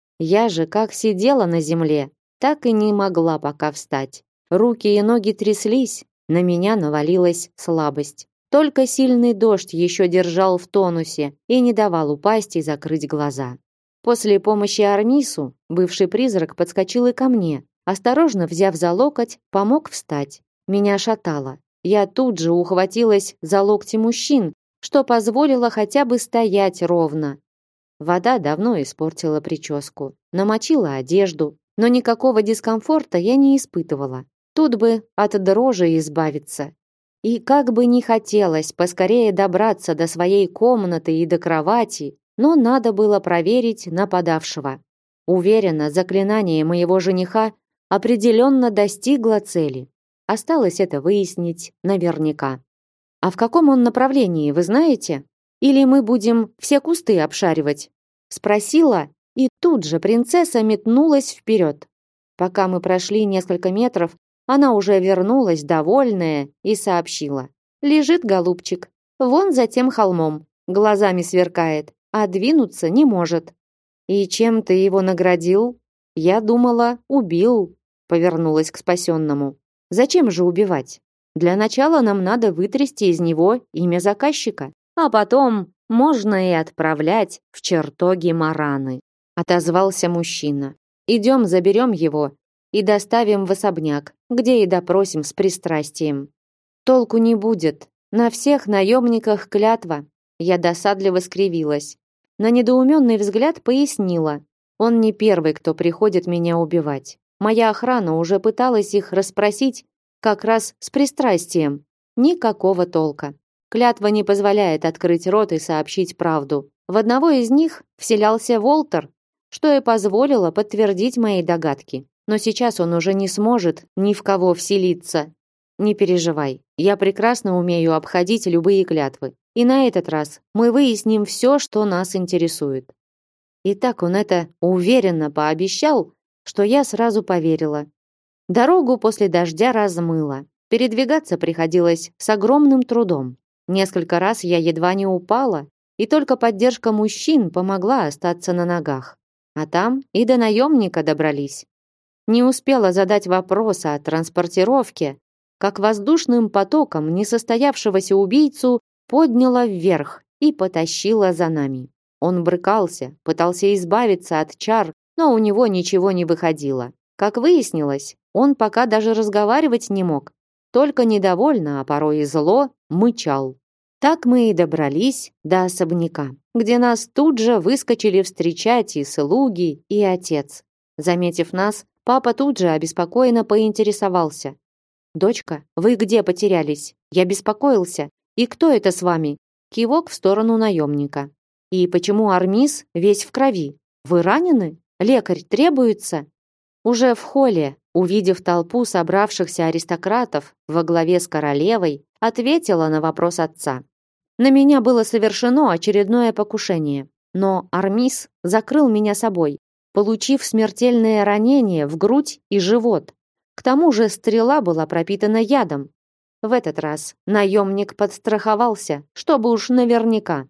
Я же как сидела на земле, так и не могла пока встать. Руки и ноги тряслись, на меня навалилась слабость. Только сильный дождь еще держал в тонусе и не давал упасть и закрыть глаза. После помощи Армису бывший призрак подскочил и ко мне, осторожно взяв за локоть, помог встать. Меня шатало. Я тут же ухватилась за локти мужчин, что позволило хотя бы стоять ровно. Вода давно испортила прическу, намочила одежду, но никакого дискомфорта я не испытывала. Тут бы от дрожи избавиться. И как бы ни хотелось поскорее добраться до своей комнаты и до кровати, но надо было проверить нападавшего. Уверена, заклинание моего жениха определенно достигло цели. Осталось это выяснить наверняка. А в каком он направлении, вы знаете? Или мы будем все кусты обшаривать? Спросила, и тут же принцесса метнулась вперед. Пока мы прошли несколько метров, она уже вернулась довольная и сообщила: лежит голубчик, вон за тем холмом, глазами сверкает, а двинуться не может. И чем ты его наградил? Я думала, убил. Повернулась к спасенному. Зачем же убивать? Для начала нам надо вытрясти из него имя заказчика, а потом можно и отправлять в чертоги Мараны. Отозвался мужчина. Идем, заберем его и доставим в особняк, где и допросим с пристрастием. Толку не будет. На всех наемниках клятва. Я досадливо скривилась. На недоуменный взгляд пояснила. Он не первый, кто приходит меня убивать. Моя охрана уже пыталась их расспросить как раз с пристрастием. Никакого толка. Клятва не позволяет открыть рот и сообщить правду. В одного из них вселялся Волтер, что и позволило подтвердить мои догадки. Но сейчас он уже не сможет ни в кого вселиться. Не переживай, я прекрасно умею обходить любые клятвы. И на этот раз мы выясним все, что нас интересует. И так он это уверенно пообещал, что я сразу поверила. Дорогу после дождя размыло. Передвигаться приходилось с огромным трудом. Несколько раз я едва не упала, и только поддержка мужчин помогла остаться на ногах. А там и до наемника добрались. Не успела задать вопрос о транспортировке, как воздушным потоком несостоявшегося убийцу подняла вверх и потащила за нами. Он брыкался, пытался избавиться от чар, но у него ничего не выходило. Как выяснилось, он пока даже разговаривать не мог, только недовольно, а порой и зло, мычал. Так мы и добрались до особняка, где нас тут же выскочили встречать и слуги, и отец. Заметив нас, папа тут же обеспокоенно поинтересовался: «Дочка, вы где потерялись? Я беспокоился. И кто это с вами?» Кивок в сторону наемника. «И почему Армис весь в крови? Вы ранены? Лекарь требуется?» Уже в холле, увидев толпу собравшихся аристократов во главе с королевой, ответила на вопрос отца. На меня было совершено очередное покушение, но Армис закрыл меня собой, получив смертельное ранение в грудь и живот. К тому же стрела была пропитана ядом. В этот раз наемник подстраховался, чтобы уж наверняка.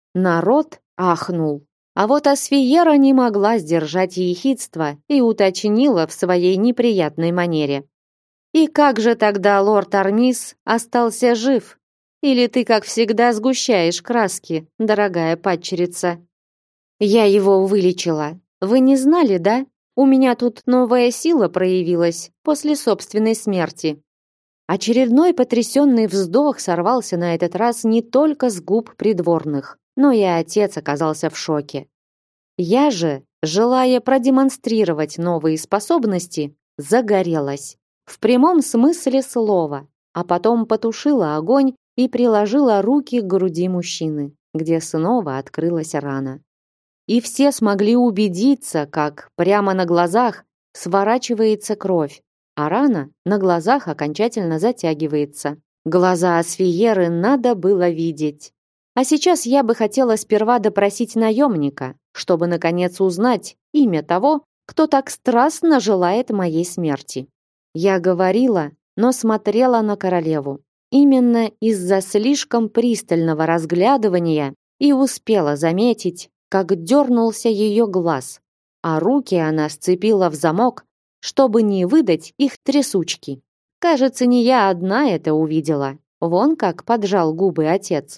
Народ ахнул. А вот Асфиера не могла сдержать ехидство и уточнила в своей неприятной манере: «И как же тогда лорд Армис остался жив? Или ты, как всегда, сгущаешь краски, дорогая падчерица?» «Я его вылечила. Вы не знали, да? У меня тут новая сила проявилась после собственной смерти». Очередной потрясенный вздох сорвался на этот раз не только с губ придворных, но и отец оказался в шоке. Я же, желая продемонстрировать новые способности, загорелась. В прямом смысле слова, а потом потушила огонь и приложила руки к груди мужчины, где снова открылась рана. И все смогли убедиться, как прямо на глазах сворачивается кровь, а рана на глазах окончательно затягивается. Глаза Асфиеры надо было видеть. А сейчас я бы хотела сперва допросить наемника, чтобы наконец узнать имя того, кто так страстно желает моей смерти. Я говорила, но смотрела на королеву. Именно из-за слишком пристального разглядывания и успела заметить, как дернулся ее глаз, а руки она сцепила в замок, чтобы не выдать их трясучки. Кажется, не я одна это увидела. Вон как поджал губы отец.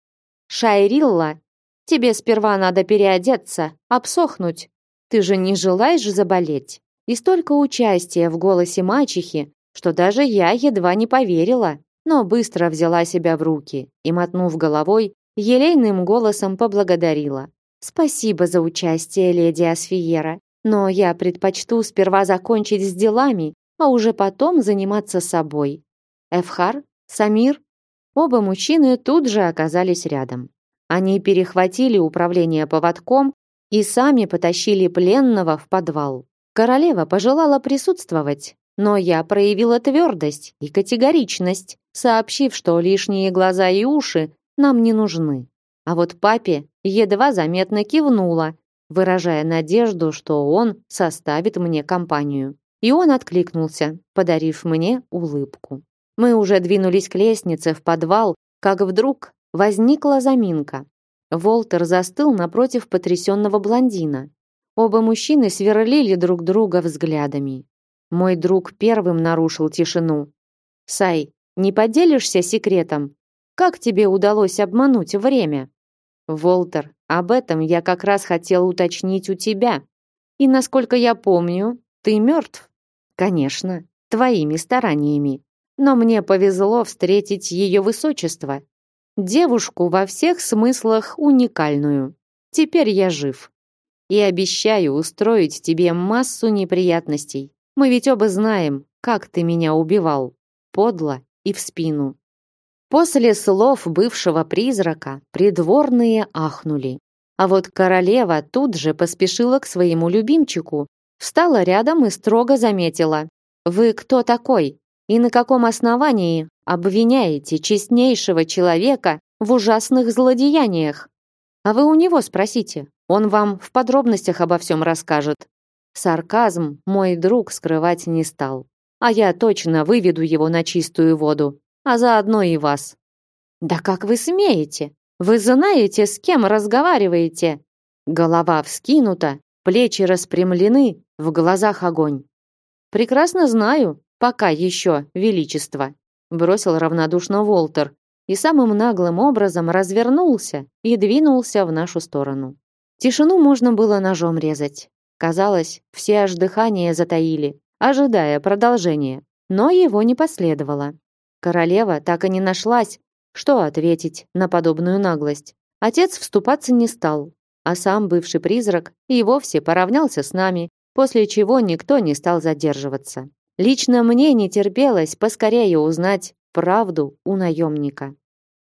«Шайрилла, тебе сперва надо переодеться, обсохнуть. Ты же не желаешь заболеть?» И столько участия в голосе мачехи, что даже я едва не поверила, но быстро взяла себя в руки и, мотнув головой, елейным голосом поблагодарила. «Спасибо за участие, леди Асфиера, но я предпочту сперва закончить с делами, а уже потом заниматься собой. Эфхар? Самир?» Оба мужчины тут же оказались рядом. Они перехватили управление поводком и сами потащили пленного в подвал. Королева пожелала присутствовать, но я проявила твердость и категоричность, сообщив, что лишние глаза и уши нам не нужны. А вот папе едва заметно кивнула, выражая надежду, что он составит мне компанию. И он откликнулся, подарив мне улыбку. Мы уже двинулись к лестнице в подвал, как вдруг возникла заминка. Волтер застыл напротив потрясенного блондина. Оба мужчины сверлили друг друга взглядами. Мой друг первым нарушил тишину. «Сай, не поделишься секретом? Как тебе удалось обмануть время?» «Волтер, об этом я как раз хотел уточнить у тебя. И, насколько я помню, ты мертв?» «Конечно, твоими стараниями. Но мне повезло встретить ее высочество. Девушку во всех смыслах уникальную. Теперь я жив. И обещаю устроить тебе массу неприятностей. Мы ведь оба знаем, как ты меня убивал. Подло и в спину». После слов бывшего призрака придворные ахнули. А вот королева тут же поспешила к своему любимчику, встала рядом и строго заметила: «Вы кто такой? И на каком основании обвиняете честнейшего человека в ужасных злодеяниях? А вы у него спросите, он вам в подробностях обо всем расскажет». Сарказм мой друг скрывать не стал. А я точно выведу его на чистую воду, а заодно и вас. «Да как вы смеете? Вы знаете, с кем разговариваете?» Голова вскинута, плечи распрямлены, в глазах огонь. «Прекрасно знаю, пока еще, величество», бросил равнодушно Волтер и самым наглым образом развернулся и двинулся в нашу сторону. Тишину можно было ножом резать. Казалось, все аж дыхание затаили, ожидая продолжения, но его не последовало. Королева так и не нашлась, что ответить на подобную наглость. Отец вступаться не стал, а сам бывший призрак и вовсе поравнялся с нами, после чего никто не стал задерживаться. Лично мне не терпелось поскорее узнать правду у наемника.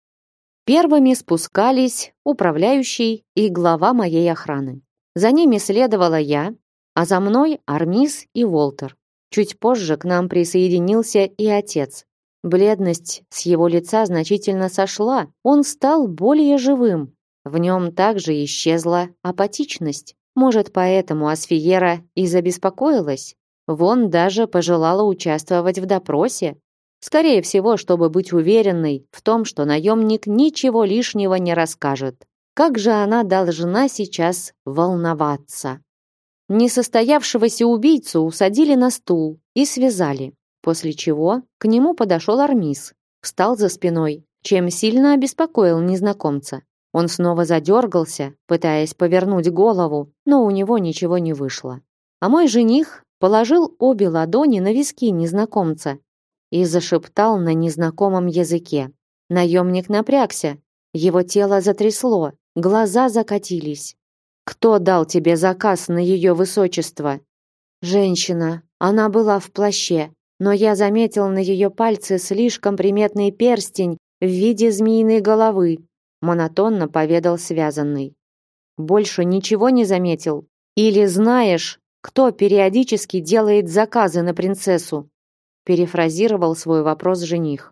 Первыми спускались управляющий и глава моей охраны. За ними следовала я, а за мной Армис и Волтер. Чуть позже к нам присоединился и отец. Бледность с его лица значительно сошла, он стал более живым. В нем также исчезла апатичность. Может, поэтому Асфиера и забеспокоилась? Вон даже пожелала участвовать в допросе. Скорее всего, чтобы быть уверенной в том, что наемник ничего лишнего не расскажет. Как же она должна сейчас волноваться? Несостоявшегося убийцу усадили на стул и связали, после чего к нему подошел Армис, встал за спиной, чем сильно обеспокоил незнакомца. Он снова задергался, пытаясь повернуть голову, но у него ничего не вышло. А мой жених положил обе ладони на виски незнакомца и зашептал на незнакомом языке. Наемник напрягся, его тело затрясло, глаза закатились. «Кто дал тебе заказ на ее высочество?» «Женщина. Она была в плаще, но я заметил на ее пальце слишком приметный перстень в виде змеиной головы», монотонно поведал связанный. «Больше ничего не заметил? Или знаешь, кто периодически делает заказы на принцессу?» перефразировал свой вопрос жених.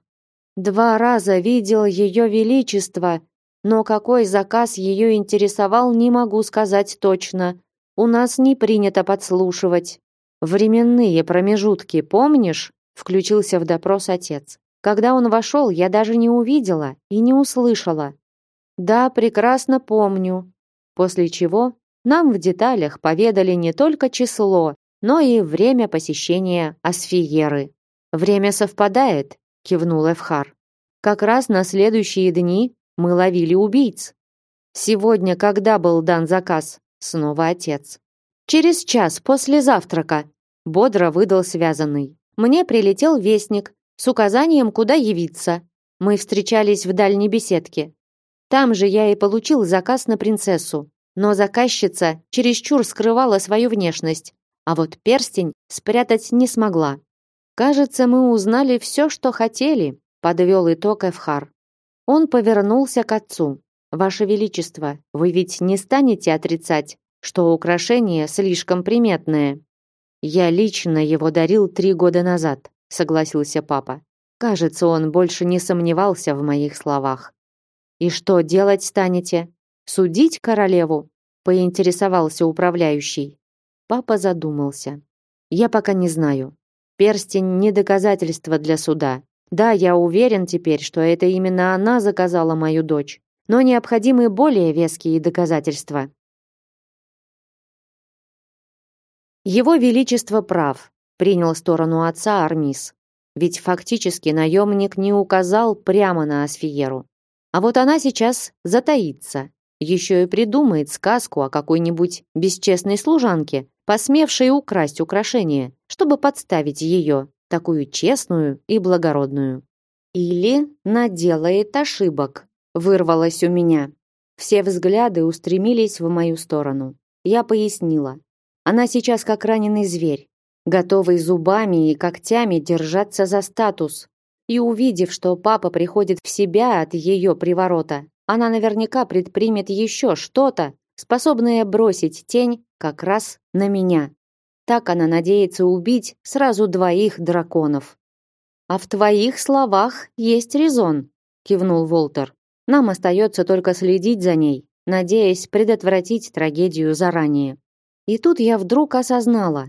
«2 раза видел ее величество, но какой заказ ее интересовал, не могу сказать точно. У нас не принято подслушивать. Временные промежутки, помнишь?» Включился в допрос отец. «Когда он вошел, я даже не увидела и не услышала». «Да, прекрасно помню». После чего нам в деталях поведали не только число, но и время посещения Асфиеры. «Время совпадает», — кивнул Эвхар. «Как раз на следующие дни мы ловили убийц». «Сегодня когда был дан заказ?» Снова отец. «Через час после завтрака», — бодро выдал связанный. «Мне прилетел вестник с указанием, куда явиться. Мы встречались в дальней беседке. Там же я и получил заказ на принцессу. Но заказчица чересчур скрывала свою внешность, а вот перстень спрятать не смогла. Кажется, мы узнали все, что хотели», — подвел итог Эвхар. Он повернулся к отцу. «Ваше Величество, вы ведь не станете отрицать, что украшение слишком приметное?» «Я лично его дарил 3 года назад», — согласился папа. Кажется, он больше не сомневался в моих словах. «И что делать станете? Судить королеву?» — поинтересовался управляющий. Папа задумался. «Я пока не знаю. Перстень не доказательство для суда. Да, я уверен теперь, что это именно она заказала мою дочь, но необходимы более веские доказательства». Его Величество прав, принял сторону отца Армис. Ведь фактически наемник не указал прямо на Асфиеру. А вот она сейчас затаится, еще и придумает сказку о какой-нибудь бесчестной служанке, посмевшей украсть украшение, чтобы подставить ее, такую честную и благородную. Или наделает ошибок, вырвалось у меня. Все взгляды устремились в мою сторону. Я пояснила. Она сейчас как раненый зверь, готовый зубами и когтями держаться за статус. И увидев, что папа приходит в себя от ее приворота, она наверняка предпримет еще что-то, способное бросить тень как раз на меня. Так она надеется убить сразу 2 драконов. «А в твоих словах есть резон», — кивнул Волтер. «Нам остается только следить за ней, надеясь предотвратить трагедию заранее». И тут я вдруг осознала.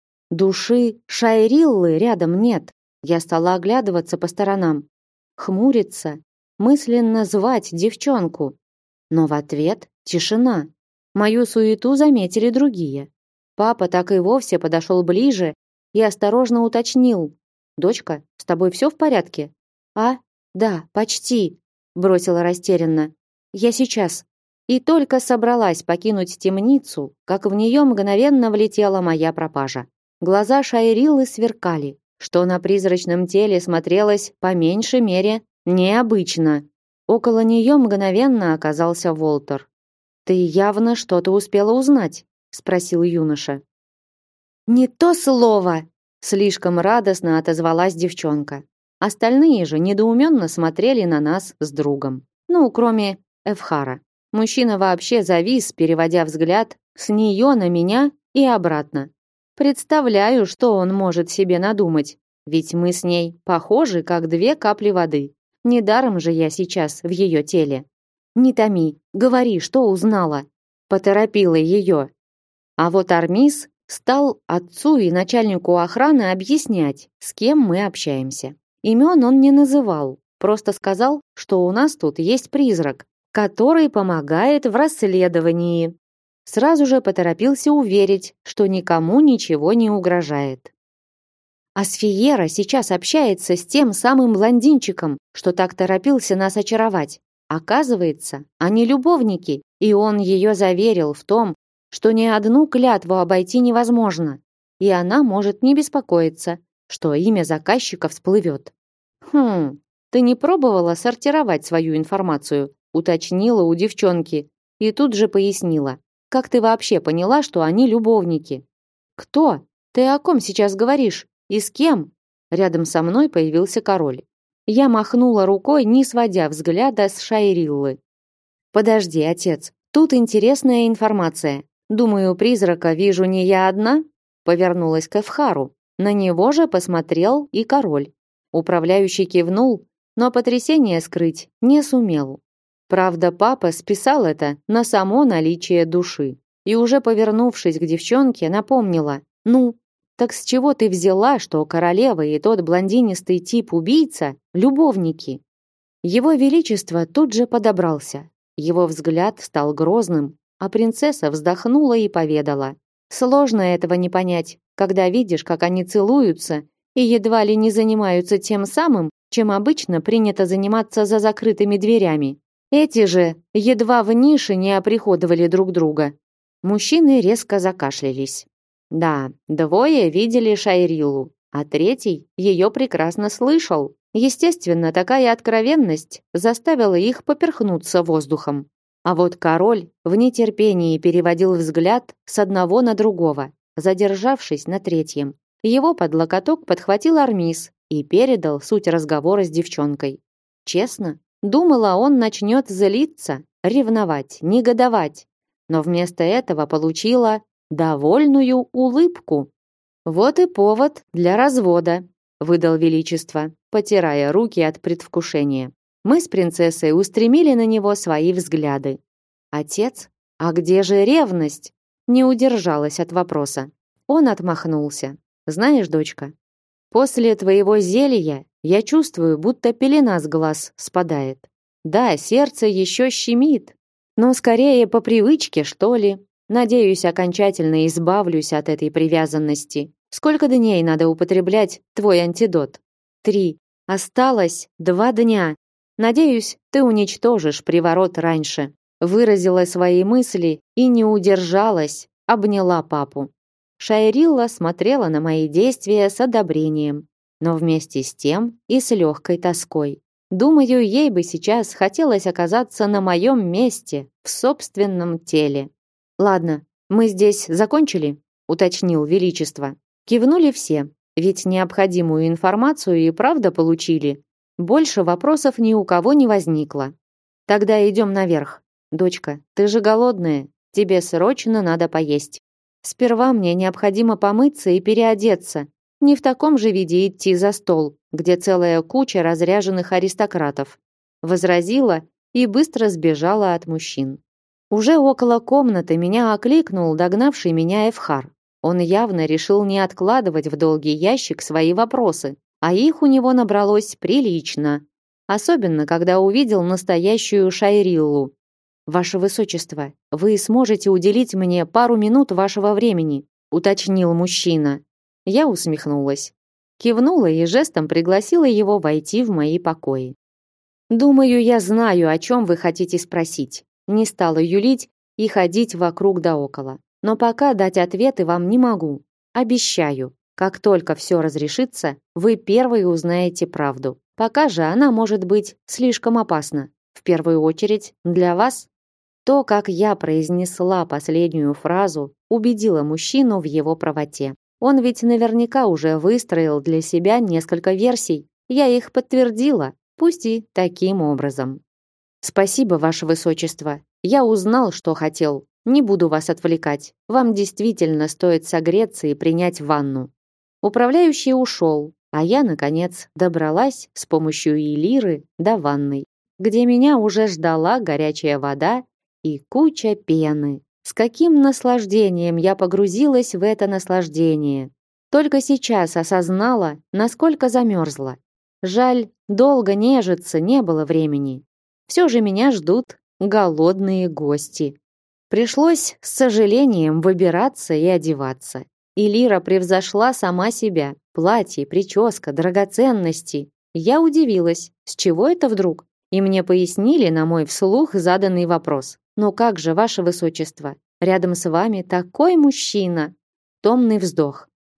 Души Шайриллы рядом нет. Я стала оглядываться по сторонам, хмуриться, мысленно звать девчонку. Но в ответ тишина. Мою суету заметили другие. Папа так и вовсе подошел ближе и осторожно уточнил. «Дочка, с тобой все в порядке?» «А? Да, почти», — бросила растерянно. «Я сейчас». И только собралась покинуть темницу, как в нее мгновенно влетела моя пропажа. Глаза Шайриллы сверкали, что на призрачном теле смотрелось по меньшей мере необычно. Около нее мгновенно оказался Волтер. «Ты явно что-то успела узнать?» — спросил юноша. «Не то слово!» — слишком радостно отозвалась девчонка. Остальные же недоуменно смотрели на нас с другом. Ну, кроме Эвхара. Мужчина вообще завис, переводя взгляд с нее на меня и обратно. Представляю, что он может себе надумать, ведь мы с ней похожи, как 2 капли воды. Недаром же я сейчас в ее теле. «Не томи, говори, что узнала», — поторопила ее. А вот Армис стал отцу и начальнику охраны объяснять, с кем мы общаемся. Имен он не называл, просто сказал, что у нас тут есть призрак, который помогает в расследовании. Сразу же поторопился уверить, что никому ничего не угрожает. Асфиера сейчас общается с тем самым блондинчиком, что так торопился нас очаровать. Оказывается, они любовники, и он ее заверил в том, что ни одну клятву обойти невозможно, и она может не беспокоиться. что имя заказчика всплывет. Ты не пробовала сортировать свою информацию? Уточнила у девчонки и тут же пояснила. Как ты вообще поняла, что они любовники? Кто? Ты о ком сейчас говоришь? И с кем? Рядом со мной появился король. Я махнула рукой, не сводя взгляда с Шайриллы. Подожди, отец, тут интересная информация. Думаю, призрака вижу не я одна? Повернулась к Эфхару. На него же посмотрел и король. Управляющий кивнул, но потрясение скрыть не сумел. Правда, папа списал это на само наличие души. И уже повернувшись к девчонке, напомнила: «Ну, так с чего ты взяла, что королева и тот блондинистый тип убийца – любовники?» Его Величество тут же подобрался. Его взгляд стал грозным, а принцесса вздохнула и поведала. «Сложно этого не понять, когда видишь, как они целуются и едва ли не занимаются тем самым, чем обычно принято заниматься за закрытыми дверями. Эти же едва в нише не оприходовали друг друга». Мужчины резко закашлялись. Да, двое видели Шайриллу, а третий ее прекрасно слышал. Естественно, такая откровенность заставила их поперхнуться воздухом. А вот король в нетерпении переводил взгляд с одного на другого, задержавшись на третьем. Его под локоток подхватил Армис и передал суть разговора с девчонкой. Честно, думала, он начнет злиться, ревновать, негодовать. Но вместо этого получила довольную улыбку. «Вот и повод для развода», — выдал Величество, потирая руки от предвкушения. Мы с принцессой устремили на него свои взгляды. «Отец? А где же ревность?» Не удержалась от вопроса. Он отмахнулся. «Знаешь, дочка, после твоего зелья я чувствую, будто пелена с глаз спадает. Да, сердце еще щемит, но скорее по привычке, что ли. Надеюсь, окончательно избавлюсь от этой привязанности. Сколько дней надо употреблять твой антидот? 3. Осталось 2 дня. Надеюсь, ты уничтожишь приворот раньше». Выразила свои мысли и не удержалась, обняла папу. Шайрилла смотрела на мои действия с одобрением, но вместе с тем и с легкой тоской. Думаю, ей бы сейчас хотелось оказаться на моем месте, в собственном теле. «Ладно, мы здесь закончили?» — уточнил Величество. Кивнули все, ведь необходимую информацию и правда получили. Больше вопросов ни у кого не возникло. «Тогда идем наверх. Дочка, ты же голодная, тебе срочно надо поесть. Сперва мне необходимо помыться и переодеться. Не в таком же виде идти за стол, где целая куча разряженных аристократов», возразила и быстро сбежала от мужчин. Уже около комнаты меня окликнул догнавший меня Эфхар. Он явно решил не откладывать в долгий ящик свои вопросы, а их у него набралось прилично. Особенно, когда увидел настоящую Шайриллу. «Ваше Высочество, вы сможете уделить мне пару минут вашего времени?» уточнил мужчина. Я усмехнулась. Кивнула и жестом пригласила его войти в мои покои. «Думаю, я знаю, о чем вы хотите спросить». Не стала юлить и ходить вокруг да около. Но пока дать ответы вам не могу. Обещаю, как только все разрешится, вы первые узнаете правду. Пока же она может быть слишком опасна. В первую очередь для вас. То, как я произнесла последнюю фразу, убедило мужчину в его правоте. Он ведь наверняка уже выстроил для себя несколько версий. Я их подтвердила, пусть и таким образом. «Спасибо, Ваше Высочество. Я узнал, что хотел. Не буду вас отвлекать. Вам действительно стоит согреться и принять ванну». Управляющий ушел, а я, наконец, добралась с помощью Элиры до ванной, где меня уже ждала горячая вода и куча пены. С каким наслаждением я погрузилась в это наслаждение. Только сейчас осознала, насколько замерзла. Жаль, долго нежиться не было времени. Все же меня ждут голодные гости. Пришлось с сожалением выбираться и одеваться. Элира превзошла сама себя. Платье, прическа, драгоценности. Я удивилась, с чего это вдруг? И мне пояснили на мой вслух заданный вопрос. «Но как же, Ваше Высочество, рядом с вами такой мужчина!» Томный вздох.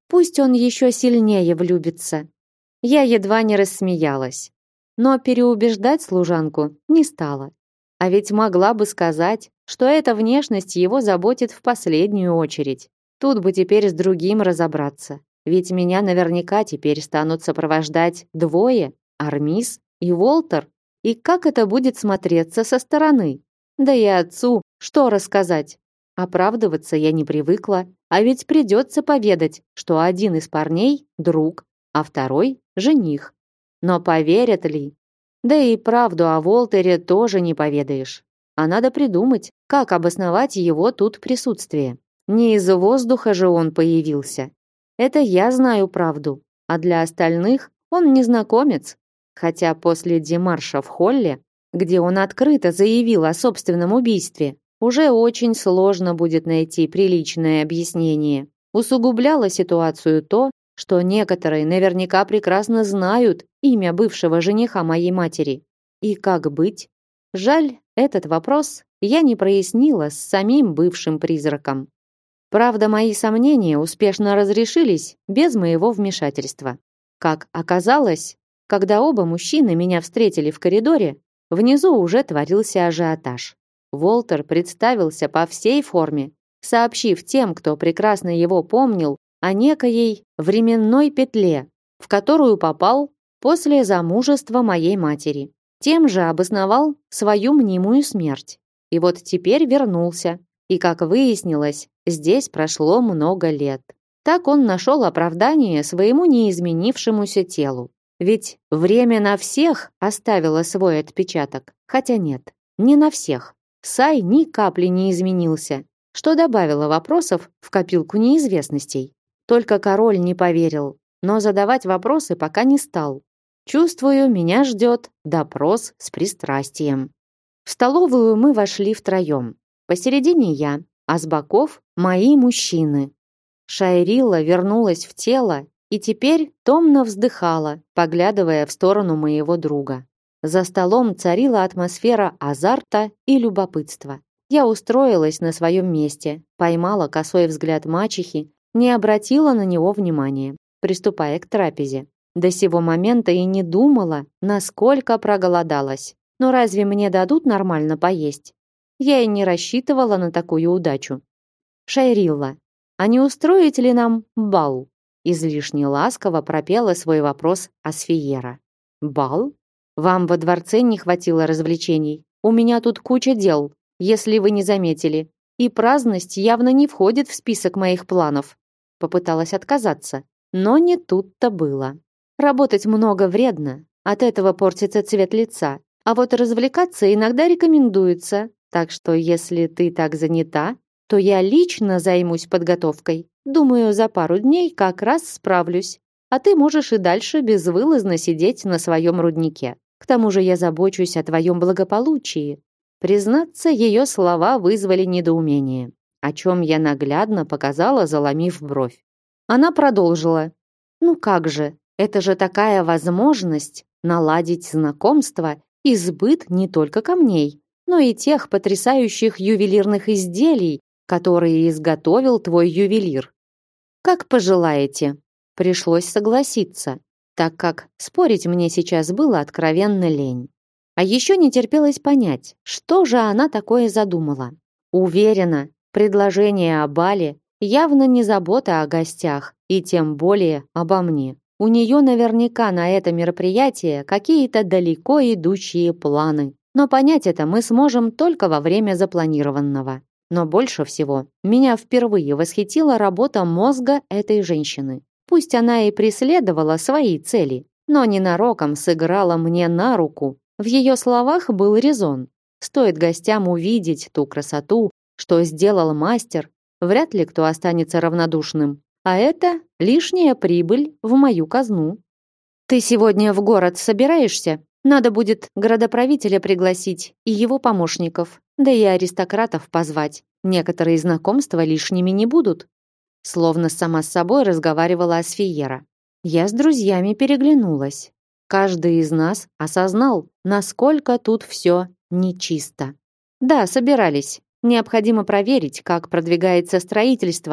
Пусть он еще сильнее влюбится. Я едва не рассмеялась, но переубеждать служанку не стала. А ведь могла бы сказать, что эта внешность его заботит в последнюю очередь. Тут бы теперь с другим разобраться. Ведь меня наверняка теперь станут сопровождать двое, Армис и Волтер. И как это будет смотреться со стороны? Да и отцу что рассказать? Оправдываться я не привыкла, а ведь придется поведать, что один из парней– друг, а второй– жених. Но поверят ли? Да и правду о Волтере тоже не поведаешь. А надо придумать, как обосновать его тут присутствие. Не из воздуха же он появился. Это я знаю правду, а для остальных он незнакомец. Хотя после демарша в холле, где он открыто заявил о собственном убийстве, уже очень сложно будет найти приличное объяснение. Усугубляло ситуацию то, что некоторые наверняка прекрасно знают имя бывшего жениха моей матери. И как быть? Жаль, этот вопрос я не прояснила с самим бывшим призраком. Правда, мои сомнения успешно разрешились без моего вмешательства. Как оказалось, когда оба мужчины меня встретили в коридоре, внизу уже творился ажиотаж. Волтер представился по всей форме, сообщив тем, кто прекрасно его помнил, о некоей временной петле, в которую попал после замужества моей матери. Тем же обосновал свою мнимую смерть. И вот теперь вернулся. И, как выяснилось, здесь прошло много лет. Так он нашел оправдание своему неизменившемуся телу. Ведь время на всех оставило свой отпечаток. Хотя нет, не на всех. Сай ни капли не изменился, что добавило вопросов в копилку неизвестностей. Только король не поверил, но задавать вопросы пока не стал. Чувствую, меня ждет допрос с пристрастием. В столовую мы вошли втроем. Посередине я, а с боков мои мужчины. Шайрилла вернулась в тело и теперь томно вздыхала, поглядывая в сторону моего друга. За столом царила атмосфера азарта и любопытства. Я устроилась на своем месте, поймала косой взгляд мачехи, не обратила на него внимания, приступая к трапезе. До сего момента и не думала, насколько проголодалась. Но разве мне дадут нормально поесть? Я и не рассчитывала на такую удачу. Шайрилла, а не устроить ли нам бал? Излишне ласково пропела свой вопрос Асфиера. Бал? Вам во дворце не хватило развлечений. У меня тут куча дел, если вы не заметили. И праздность явно не входит в список моих планов. Попыталась отказаться, но не тут-то было. Работать много вредно, от этого портится цвет лица. А вот развлекаться иногда рекомендуется. Так что если ты так занята, то я лично займусь подготовкой. Думаю, за пару дней как раз справлюсь. А ты можешь и дальше безвылазно сидеть на своем руднике. К тому же я забочусь о твоем благополучии. Признаться, ее слова вызвали недоумение, о чем я наглядно показала, заломив бровь. Она продолжила. Ну как же, это же такая возможность наладить знакомство и сбыт не только камней, но и тех потрясающих ювелирных изделий, которые изготовил твой ювелир. Как пожелаете. Пришлось согласиться, так как спорить мне сейчас было откровенно лень. А еще не терпелось понять, что же она такое задумала. Уверена, предложение о бале явно не забота о гостях, и тем более обо мне. У нее наверняка на это мероприятие какие-то далеко идущие планы. Но понять это мы сможем только во время запланированного. Но больше всего меня впервые восхитила работа мозга этой женщины. Пусть она и преследовала свои цели, но ненароком сыграла мне на руку. В ее словах был резон. Стоит гостям увидеть ту красоту, что сделал мастер, вряд ли кто останется равнодушным. А это лишняя прибыль в мою казну. Ты сегодня в город собираешься? Надо будет градоправителя пригласить и его помощников, да и аристократов позвать. Некоторые знакомства лишними не будут. Словно сама с собой разговаривала Асфиера. Я с друзьями переглянулась. Каждый из нас осознал, насколько тут все нечисто. Да, собирались. Необходимо проверить, как продвигается строительство,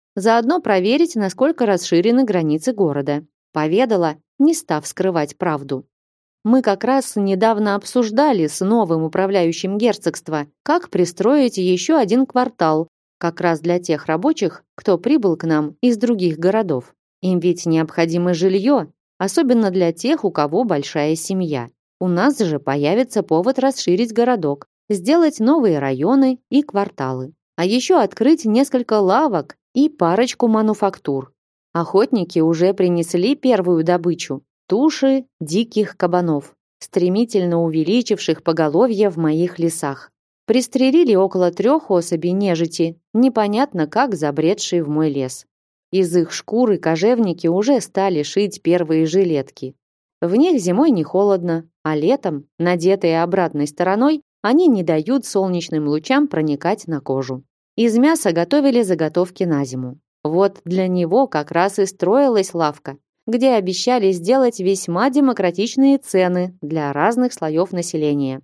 Заодно проверить, насколько расширены границы города. Поведала, не став скрывать правду. Мы как раз недавно обсуждали с новым управляющим герцогства, как пристроить еще один квартал, как раз для тех рабочих, кто прибыл к нам из других городов. Им ведь необходимо жилье, особенно для тех, у кого большая семья. У нас же появится повод расширить городок, сделать новые районы и кварталы. А еще открыть несколько лавок и парочку мануфактур. Охотники уже принесли первую добычу – туши диких кабанов, стремительно увеличивших поголовье в моих лесах. Пристрелили около 3 особей нежити, непонятно как забредшие в мой лес. Из их шкуры кожевники уже стали шить первые жилетки. В них зимой не холодно, а летом, надетые обратной стороной, они не дают солнечным лучам проникать на кожу. Из мяса готовили заготовки на зиму. Вот для него как раз и строилась лавка, где обещали сделать весьма демократичные цены для разных слоев населения.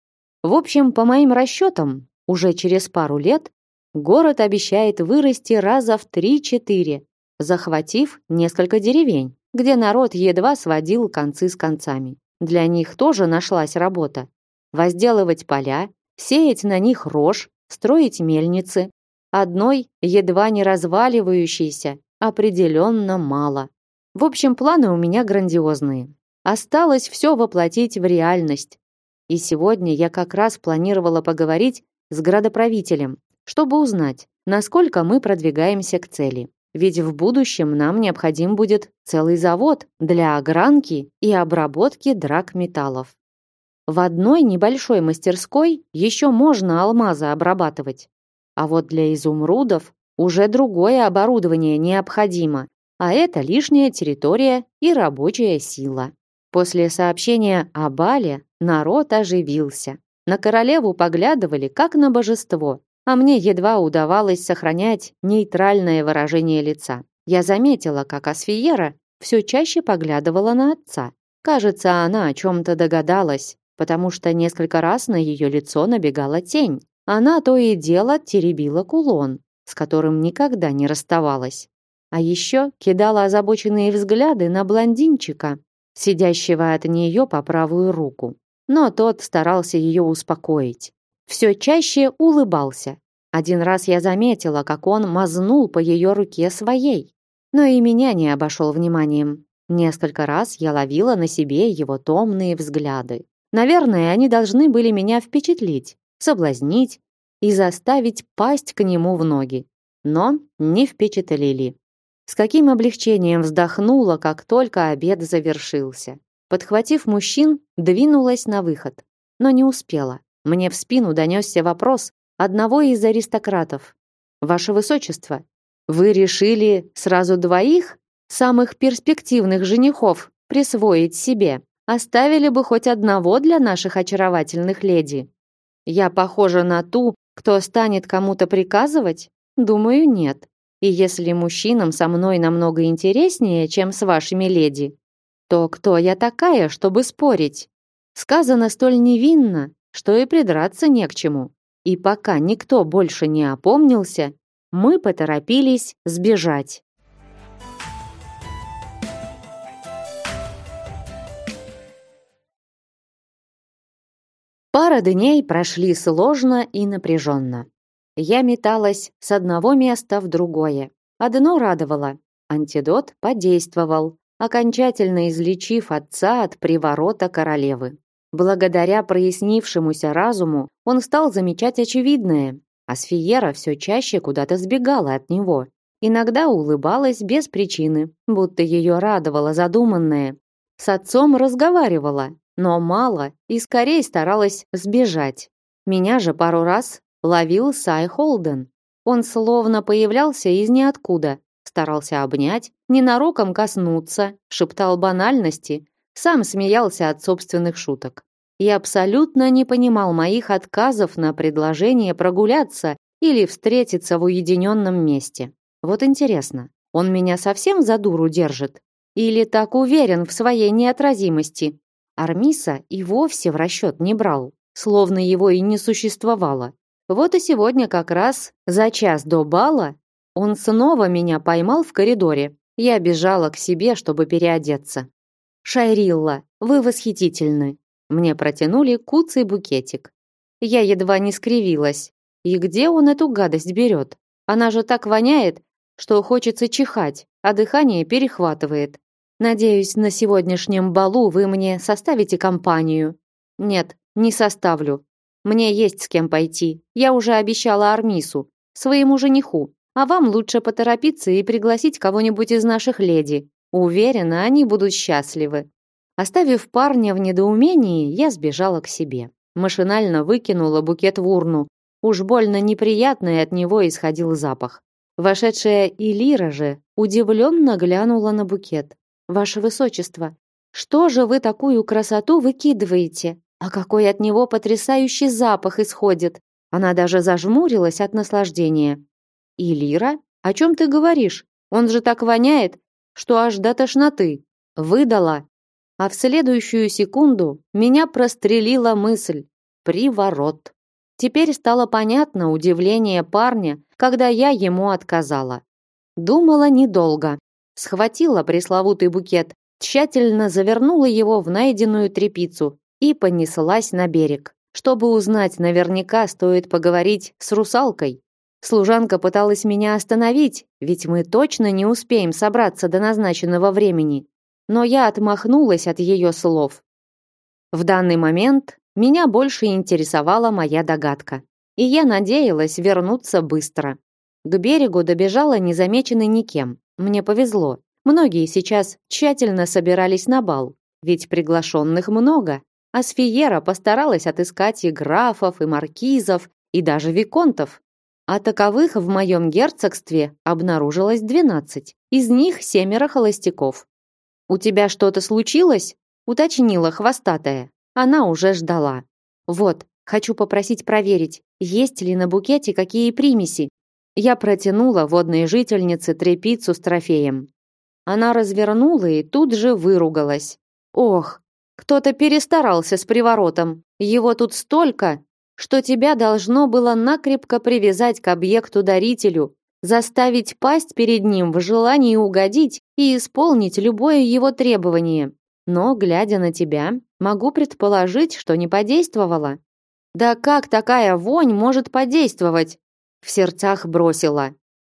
В общем, по моим расчетам, уже через пару лет город обещает вырасти раза в 3-4, захватив несколько деревень, где народ едва сводил концы с концами. Для них тоже нашлась работа. Возделывать поля, сеять на них рожь, строить мельницы. Одной, едва не разваливающейся, определенно мало. В общем, планы у меня грандиозные. Осталось все воплотить в реальность. И сегодня я как раз планировала поговорить с градоправителем, чтобы узнать, насколько мы продвигаемся к цели. Ведь в будущем нам необходим будет целый завод для огранки и обработки драгметаллов. В одной небольшой мастерской еще можно алмазы обрабатывать. А вот для изумрудов уже другое оборудование необходимо, а это лишняя территория и рабочая сила. После сообщения о бале народ оживился. На королеву поглядывали как на божество, а мне едва удавалось сохранять нейтральное выражение лица. Я заметила, как Асфиера все чаще поглядывала на отца. Кажется, она о чем-то догадалась, потому что несколько раз на ее лицо набегала тень. Она то и дело теребила кулон, с которым никогда не расставалась. А еще кидала озабоченные взгляды на блондинчика, сидящего от нее по правую руку. Но тот старался ее успокоить. Все чаще улыбался. Один раз я заметила, как он мазнул по ее руке своей. Но и меня не обошел вниманием. Несколько раз я ловила на себе его томные взгляды. Наверное, они должны были меня впечатлить, соблазнить и заставить пасть к нему в ноги. Но не впечатлили. С каким облегчением вздохнула, как только обед завершился. Подхватив мужчин, двинулась на выход. Но не успела. Мне в спину донесся вопрос одного из аристократов. «Ваше Высочество, вы решили сразу 2 самых перспективных женихов присвоить себе? Оставили бы хоть одного для наших очаровательных леди? Я похожа на ту, кто станет кому-то приказывать? Думаю, нет. И если мужчинам со мной намного интереснее, чем с вашими леди, то кто я такая, чтобы спорить?» Сказано столь невинно, что и придраться не к чему. И пока никто больше не опомнился, мы поторопились сбежать. Пара дней прошли сложно и напряженно. Я металась с одного места в другое. Одно радовало. Антидот подействовал, окончательно излечив отца от приворота королевы. Благодаря прояснившемуся разуму он стал замечать очевидное. Асфиера все чаще куда-то сбегала от него. Иногда улыбалась без причины, будто ее радовало задуманное. С отцом разговаривала, но мало и скорее старалась сбежать. Меня же пару раз ловил Сай Холден. Он словно появлялся из ниоткуда, старался обнять, ненароком коснуться, шептал банальности, сам смеялся от собственных шуток. И абсолютно не понимал моих отказов на предложение прогуляться или встретиться в уединенном месте. Вот интересно, он меня совсем за дуру держит? Или так уверен в своей неотразимости? Армиса и вовсе в расчет не брал, словно его и не существовало. Вот и сегодня как раз за час до бала Он снова меня поймал в коридоре. Я бежала к себе, чтобы переодеться. «Шайрилла, вы восхитительны!» Мне протянули куцый букетик. Я едва не скривилась. И где он эту гадость берет? Она же так воняет, что хочется чихать, а дыхание перехватывает. Надеюсь, на сегодняшнем балу вы мне составите компанию. Нет, не составлю. Мне есть с кем пойти. Я уже обещала Армису, своему жениху. А вам лучше поторопиться и пригласить кого-нибудь из наших леди. Уверена, они будут счастливы. Оставив парня в недоумении, я сбежала к себе. Машинально выкинула букет в урну. Уж больно неприятный от него исходил запах. Вошедшая Илира же удивленно глянула на букет. «Ваше высочество, что же вы такую красоту выкидываете? А какой от него потрясающий запах исходит!» Она даже зажмурилась от наслаждения. «Илира, о чем ты говоришь? Он же так воняет, что аж до тошноты!» Выдала. А в следующую секунду меня прострелила мысль. Приворот. Теперь стало понятно удивление парня, когда я ему отказала. Думала недолго. Схватила пресловутый букет, тщательно завернула его в найденную тряпицу и понеслась на берег. Чтобы узнать наверняка, стоит поговорить с русалкой. Служанка пыталась меня остановить, ведь мы точно не успеем собраться до назначенного времени. Но я отмахнулась от ее слов. В данный момент меня больше интересовала моя догадка, и я надеялась вернуться быстро. К берегу добежала незамеченной никем. Мне повезло. Многие сейчас тщательно собирались на бал, ведь приглашенных много. А Сфиера постаралась отыскать и графов, и маркизов, и даже виконтов. А таковых в моем герцогстве обнаружилось 12. Из них 7 холостяков. «У тебя что-то случилось?» — уточнила хвостатая. Она уже ждала. «Вот, хочу попросить проверить, есть ли на букете какие примеси». Я протянула водной жительнице тряпицу с трофеем. Она развернула и тут же выругалась. «Ох, кто-то перестарался с приворотом. Его тут столько, что тебя должно было накрепко привязать к объекту-дарителю, заставить пасть перед ним в желании угодить и исполнить любое его требование. Но, глядя на тебя, могу предположить, что не подействовало». «Да как такая вонь может подействовать?» В сердцах бросила.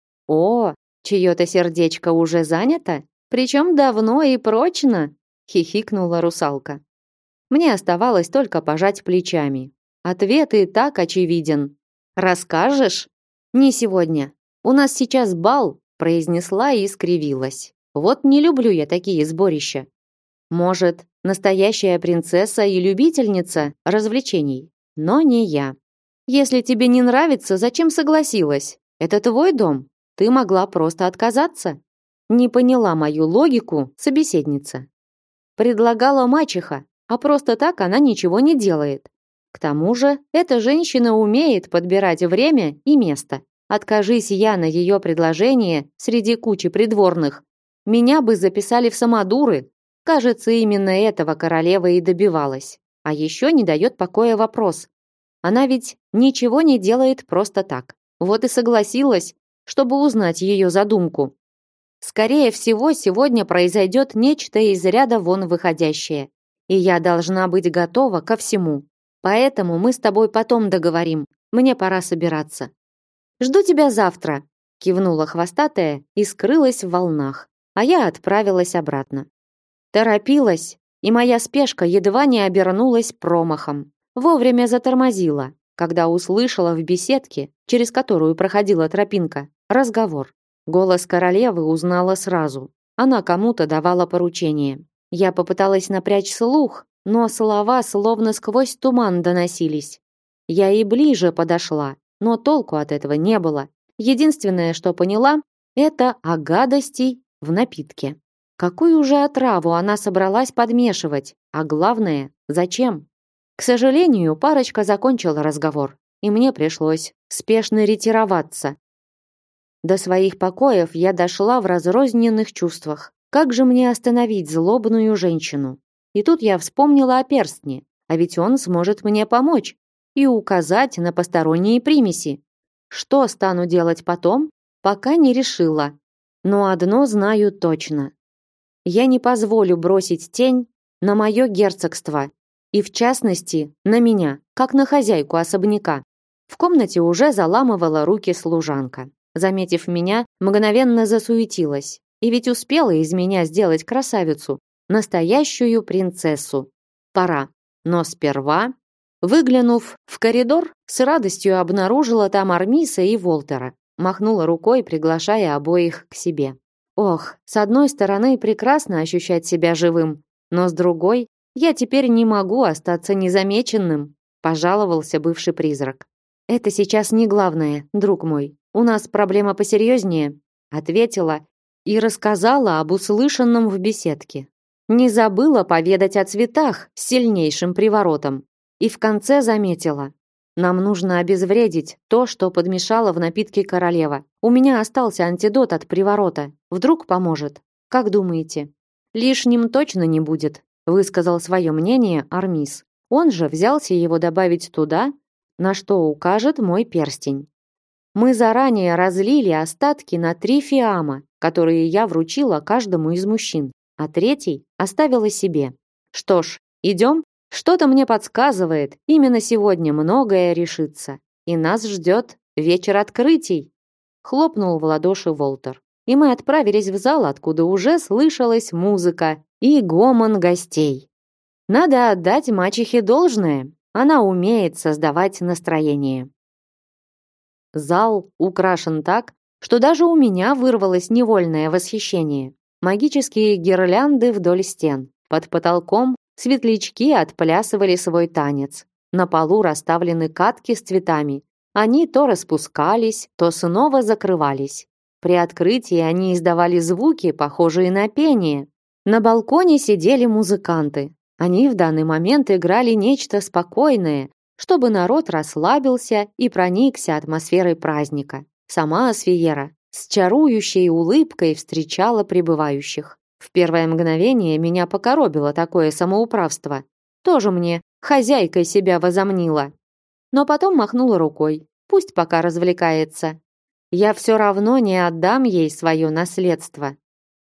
«О, чье-то сердечко уже занято? Причем давно и прочно?» Хихикнула русалка. Мне оставалось только пожать плечами. Ответ и так очевиден. «Расскажешь?» «Не сегодня. У нас сейчас бал», произнесла и скривилась. «Вот не люблю я такие сборища. Может, настоящая принцесса и любительница развлечений, но не я. Если тебе не нравится, зачем согласилась? Это твой дом. Ты могла просто отказаться». Не поняла мою логику собеседница. Предлагала мачеха, а просто так она ничего не делает. К тому же, эта женщина умеет подбирать время и место. Откажись я на ее предложение среди кучи придворных, меня бы записали в самодуры. Кажется, именно этого королева и добивалась. А еще не дает покоя вопрос. Она ведь ничего не делает просто так. Вот и согласилась, чтобы узнать ее задумку. Скорее всего, сегодня произойдет нечто из ряда вон выходящее. И я должна быть готова ко всему. Поэтому мы с тобой потом договорим. Мне пора собираться. Жду тебя завтра, кивнула хвостатая и скрылась в волнах. А я отправилась обратно. Торопилась, и моя спешка едва не обернулась промахом. Вовремя затормозила, когда услышала в беседке, через которую проходила тропинка, разговор. Голос королевы узнала сразу. Она кому-то давала поручение. Я попыталась напрячь слух, но слова словно сквозь туман доносились. Я и ближе подошла, но толку от этого не было. Единственное, что поняла, это о гадости в напитке. Какую же отраву она собралась подмешивать? А главное, зачем? К сожалению, парочка закончила разговор, и мне пришлось спешно ретироваться. До своих покоев я дошла в разрозненных чувствах. Как же мне остановить злобную женщину? И тут я вспомнила о перстне, а ведь он сможет мне помочь и указать на посторонние примеси. Что стану делать потом? Пока не решила. Но одно знаю точно. Я не позволю бросить тень на мое герцогство. И в частности, на меня, как на хозяйку особняка. В комнате уже заламывала руки служанка. Заметив меня, мгновенно засуетилась. И ведь успела из меня сделать красавицу, настоящую принцессу. Пора. Но сперва, выглянув в коридор, с радостью обнаружила там Армиса и Волтера. Махнула рукой, приглашая обоих к себе. Ох, с одной стороны, прекрасно ощущать себя живым, но с другой, я теперь не могу остаться незамеченным, пожаловался бывший призрак. Это сейчас не главное, друг мой. У нас проблема посерьезнее, ответила и рассказала об услышанном в беседке. Не забыла поведать о цветах с сильнейшим приворотом. И в конце заметила: нам нужно обезвредить то, что подмешала в напитки королева. У меня остался антидот от приворота. Вдруг поможет. Как думаете? Лишним точно не будет, высказал свое мнение Армис. Он же взялся его добавить туда, на что укажет мой перстень. Мы заранее разлили остатки на 3 фиама, которые я вручила каждому из мужчин, а третий оставила себе. Что ж, идем? Что-то мне подсказывает, именно сегодня многое решится. И нас ждет вечер открытий. Хлопнул в ладоши Волтер. И мы отправились в зал, откуда уже слышалась музыка и гомон гостей. Надо отдать мачехе должное. Она умеет создавать настроение. Зал украшен так, что даже у меня вырвалось невольное восхищение. Магические гирлянды вдоль стен. Под потолком светлячки отплясывали свой танец. На полу расставлены катки с цветами. Они то распускались, то снова закрывались. При открытии они издавали звуки, похожие на пение. На балконе сидели музыканты. Они в данный момент играли нечто спокойное, чтобы народ расслабился и проникся атмосферой праздника. Сама Асфиера с чарующей улыбкой встречала прибывающих. В первое мгновение меня покоробило такое самоуправство. Тоже мне хозяйкой себя возомнила. Но потом махнула рукой. Пусть пока развлекается. Я все равно не отдам ей свое наследство.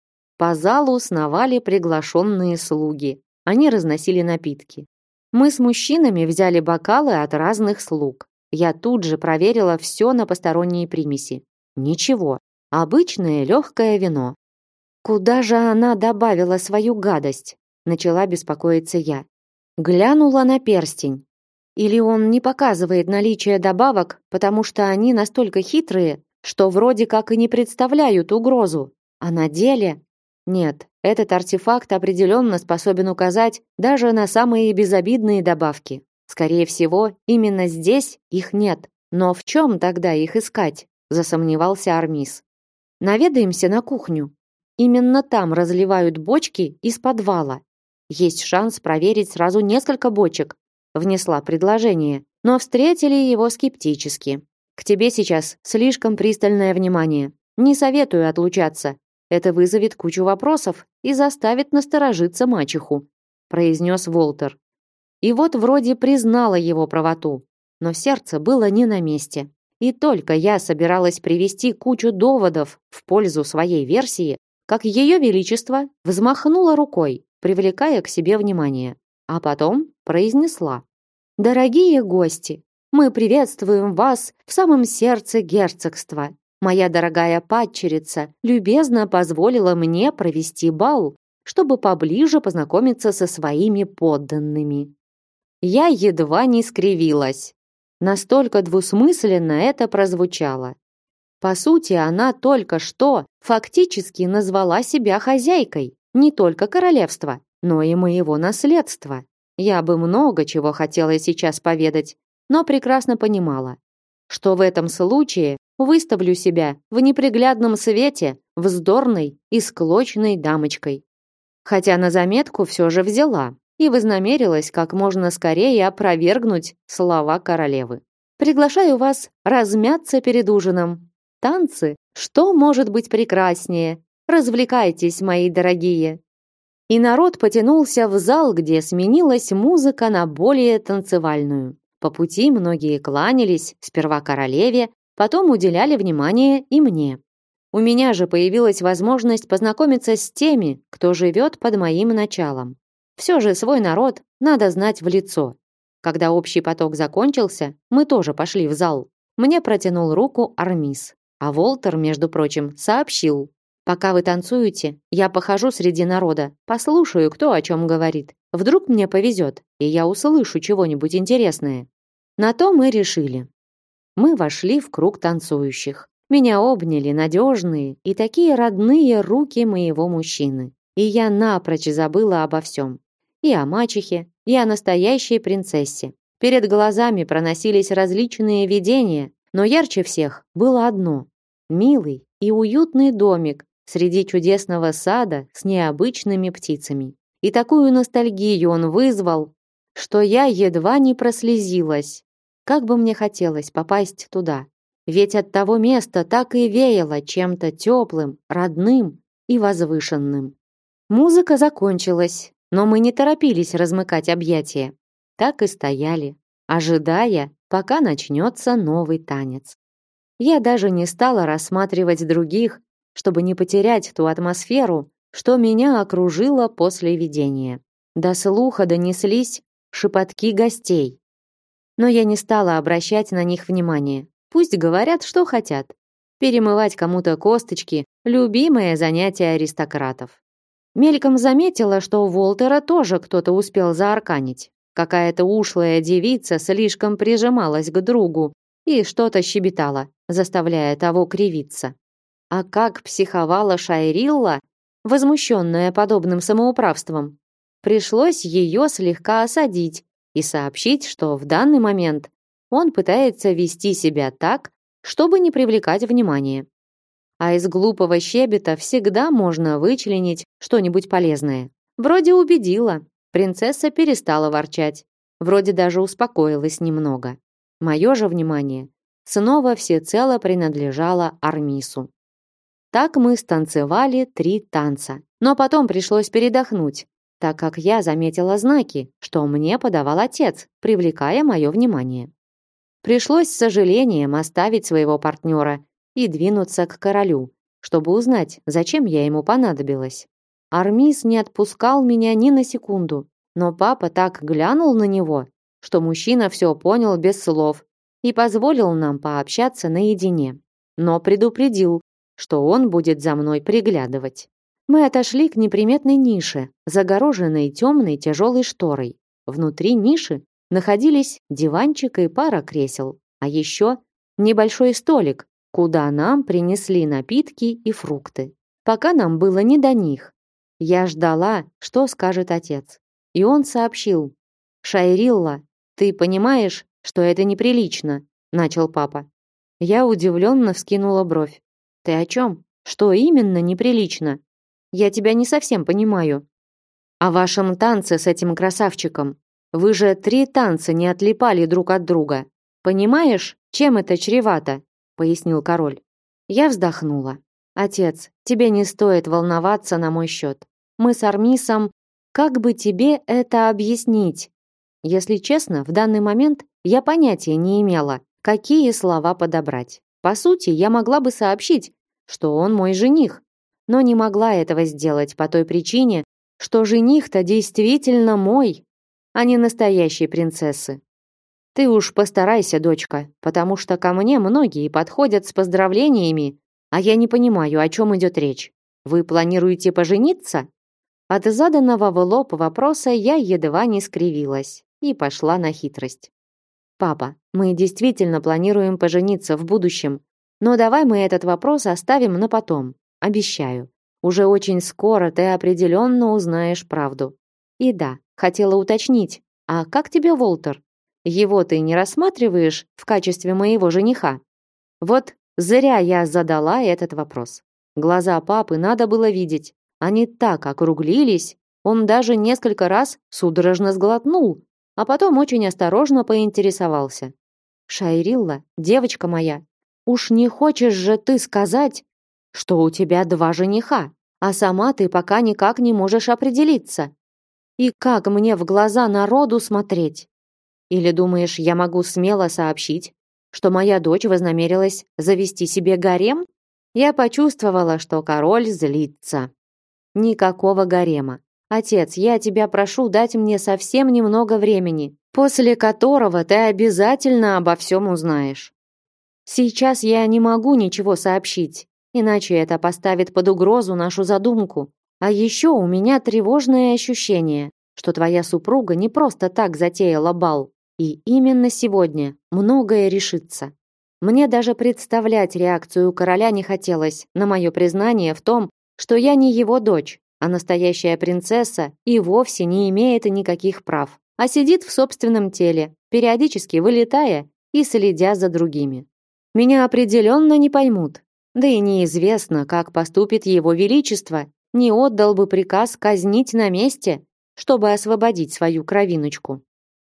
По залу сновали приглашенные слуги. Они разносили напитки. Мы с мужчинами взяли бокалы от разных слуг. Я тут же проверила все на посторонние примеси. Ничего. Обычное легкое вино. Куда же она добавила свою гадость? Начала беспокоиться я. Глянула на перстень. Или он не показывает наличие добавок, потому что они настолько хитрые, что вроде как и не представляют угрозу. А на деле... Нет, этот артефакт определенно способен указать даже на самые безобидные добавки. Скорее всего, именно здесь их нет. Но в чем тогда их искать? Засомневался Армис. Наведаемся на кухню. Именно там разливают бочки из подвала. Есть шанс проверить сразу несколько бочек. Внесла предложение, но встретили его скептически. К тебе сейчас слишком пристальное внимание. Не советую отлучаться. Это вызовет кучу вопросов и заставит насторожиться мачеху, произнес Волтер. И вот вроде признала его правоту, но сердце было не на месте. И только я собиралась привести кучу доводов в пользу своей версии, как ее величество взмахнула рукой, привлекая к себе внимание, а потом произнесла: «Дорогие гости, мы приветствуем вас в самом сердце герцогства. Моя дорогая падчерица любезно позволила мне провести бал, чтобы поближе познакомиться со своими подданными». Я едва не скривилась. Настолько двусмысленно это прозвучало. По сути, она только что фактически назвала себя хозяйкой не только королевства, но и моего наследства. Я бы много чего хотела сейчас поведать, но прекрасно понимала, что в этом случае выставлю себя в неприглядном свете вздорной и склочной дамочкой. Хотя на заметку все же взяла и вознамерилась как можно скорее опровергнуть слова королевы. Приглашаю вас размяться перед ужином. Танцы, что может быть прекраснее? Развлекайтесь, мои дорогие. И народ потянулся в зал, где сменилась музыка на более танцевальную. По пути многие кланялись сперва королеве, потом уделяли внимание и мне. У меня же появилась возможность познакомиться с теми, кто живет под моим началом. Все же свой народ надо знать в лицо. Когда общий поток закончился, мы тоже пошли в зал. Мне протянул руку Армис. А Волтер, между прочим, сообщил: «Пока вы танцуете, я похожу среди народа, послушаю, кто о чем говорит. Вдруг мне повезет, и я услышу чего-нибудь интересное». На то мы решили. Мы вошли в круг танцующих. Меня обняли надежные и такие родные руки моего мужчины. И я напрочь забыла обо всем. И о мачехе, и о настоящей принцессе. Перед глазами проносились различные видения, но ярче всех было одно: милый и уютный домик среди чудесного сада с необычными птицами. И такую ностальгию он вызвал, что я едва не прослезилась. Как бы мне хотелось попасть туда, ведь от того места так и веяло чем-то теплым, родным и возвышенным. Музыка закончилась, но мы не торопились размыкать объятия. Так и стояли, ожидая, пока начнется новый танец. Я даже не стала рассматривать других, чтобы не потерять ту атмосферу, что меня окружило после видения. До слуха донеслись шепотки гостей. Но я не стала обращать на них внимания. Пусть говорят, что хотят. Перемывать кому-то косточки – любимое занятие аристократов. Мельком заметила, что у Волтера тоже кто-то успел заарканить. Какая-то ушлая девица слишком прижималась к другу и что-то щебетала, заставляя того кривиться. А как психовала Шайрилла, возмущенная подобным самоуправством. Пришлось ее слегка осадить и сообщить, что в данный момент он пытается вести себя так, чтобы не привлекать внимания. А из глупого щебета всегда можно вычленить что-нибудь полезное. Вроде убедила, принцесса перестала ворчать, вроде даже успокоилась немного. Мое же внимание снова всецело принадлежало Армису. Так мы станцевали 3 танца, но потом пришлось передохнуть, так как я заметила знаки, что мне подавал отец, привлекая мое внимание. Пришлось с сожалением оставить своего партнера и двинуться к королю, чтобы узнать, зачем я ему понадобилась. Армис не отпускал меня ни на секунду, но папа так глянул на него, что мужчина все понял без слов и позволил нам пообщаться наедине, но предупредил, что он будет за мной приглядывать. Мы отошли к неприметной нише, загороженной темной тяжелой шторой. Внутри ниши находились диванчик и пара кресел, а еще небольшой столик, куда нам принесли напитки и фрукты. Пока нам было не до них. Я ждала, что скажет отец. И он сообщил: «Шайрилла, ты понимаешь, что это неприлично?» – начал папа. Я удивленно вскинула бровь. «Ты о чем? Что именно неприлично? Я тебя не совсем понимаю». «О вашем танце с этим красавчиком. Вы же 3 танца не отлипали друг от друга. Понимаешь, чем это чревато?» – пояснил король. Я вздохнула. «Отец, тебе не стоит волноваться на мой счет. Мы с Армисом... Как бы тебе это объяснить?» Если честно, в данный момент я понятия не имела, какие слова подобрать. По сути, я могла бы сообщить, что он мой жених, но не могла этого сделать по той причине, что жених-то действительно мой, а не настоящей принцессы. Ты уж постарайся, дочка, потому что ко мне многие подходят с поздравлениями, а я не понимаю, о чем идет речь. Вы планируете пожениться? От заданного в лоб вопроса я едва не скривилась и пошла на хитрость. Папа, мы действительно планируем пожениться в будущем, но давай мы этот вопрос оставим на потом. Обещаю. Уже очень скоро ты определенно узнаешь правду. И да, хотела уточнить, а как тебе Волтер? Его ты не рассматриваешь в качестве моего жениха? Вот зря я задала этот вопрос. Глаза папы надо было видеть. Они так округлились, он даже несколько раз судорожно сглотнул, а потом очень осторожно поинтересовался. «Шайрилла, девочка моя, уж не хочешь же ты сказать, что у тебя 2 жениха, а сама ты пока никак не можешь определиться? И как мне в глаза народу смотреть? Или думаешь, я могу смело сообщить, что моя дочь вознамерилась завести себе гарем? Я почувствовала, что король злится. Никакого гарема. Отец, я тебя прошу дать мне совсем немного времени, после которого ты обязательно обо всем узнаешь. Сейчас я не могу ничего сообщить, иначе это поставит под угрозу нашу задумку. А еще у меня тревожное ощущение, что твоя супруга не просто так затеяла бал, и именно сегодня многое решится. Мне даже представлять реакцию короля не хотелось на мое признание в том, что я не его дочь, а настоящая принцесса и вовсе не имеет никаких прав, а сидит в собственном теле, периодически вылетая и следя за другими. Меня определенно не поймут. Да и неизвестно, как поступит его величество, не отдал бы приказ казнить на месте, чтобы освободить свою кровиночку.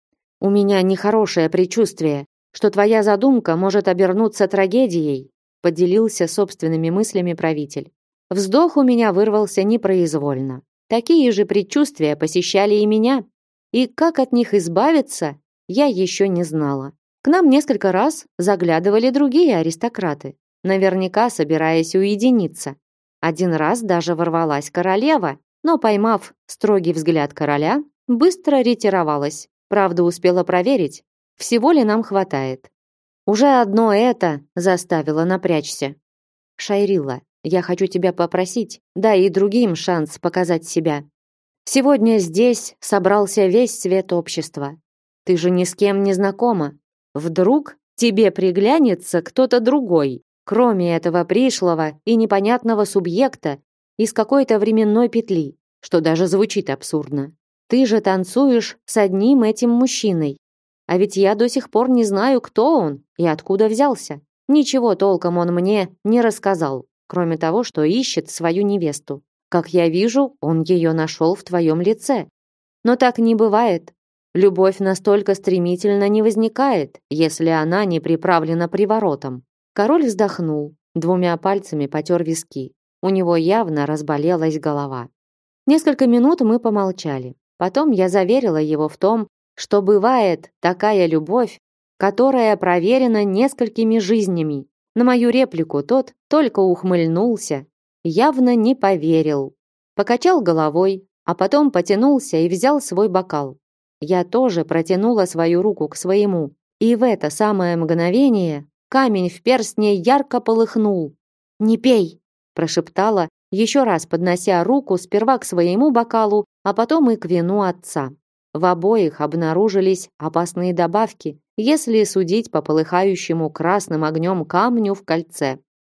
У меня нехорошее предчувствие, что твоя задумка может обернуться трагедией, поделился собственными мыслями правитель. Вздох у меня вырвался непроизвольно. Такие же предчувствия посещали и меня, и как от них избавиться, я еще не знала. К нам несколько раз заглядывали другие аристократы, наверняка собираясь уединиться. Один раз даже ворвалась королева, но, поймав строгий взгляд короля, быстро ретировалась. Правда, успела проверить, всего ли нам хватает. Уже одно это заставило напрячься. Шайрилла, я хочу тебя попросить, дай и другим шанс показать себя. Сегодня здесь собрался весь свет общества. Ты же ни с кем не знакома. Вдруг тебе приглянется кто-то другой, кроме этого пришлого и непонятного субъекта из какой-то временной петли, что даже звучит абсурдно. Ты же танцуешь с одним этим мужчиной. А ведь я до сих пор не знаю, кто он и откуда взялся. Ничего толком он мне не рассказал, кроме того, что ищет свою невесту. Как я вижу, он ее нашел в твоем лице. Но так не бывает. Любовь настолько стремительно не возникает, если она не приправлена приворотом. Король вздохнул, двумя пальцами потер виски. У него явно разболелась голова. Несколько минут мы помолчали. Потом я заверила его в том, что бывает такая любовь, которая проверена несколькими жизнями. На мою реплику тот только ухмыльнулся, явно не поверил. Покачал головой, а потом потянулся и взял свой бокал. Я тоже протянула свою руку к своему, и в это самое мгновение камень в перстне ярко полыхнул. «Не пей!» – прошептала, еще раз поднося руку сперва к своему бокалу, а потом и к вину отца. В обоих обнаружились опасные добавки, если судить по полыхающему красным огнем камню в кольце.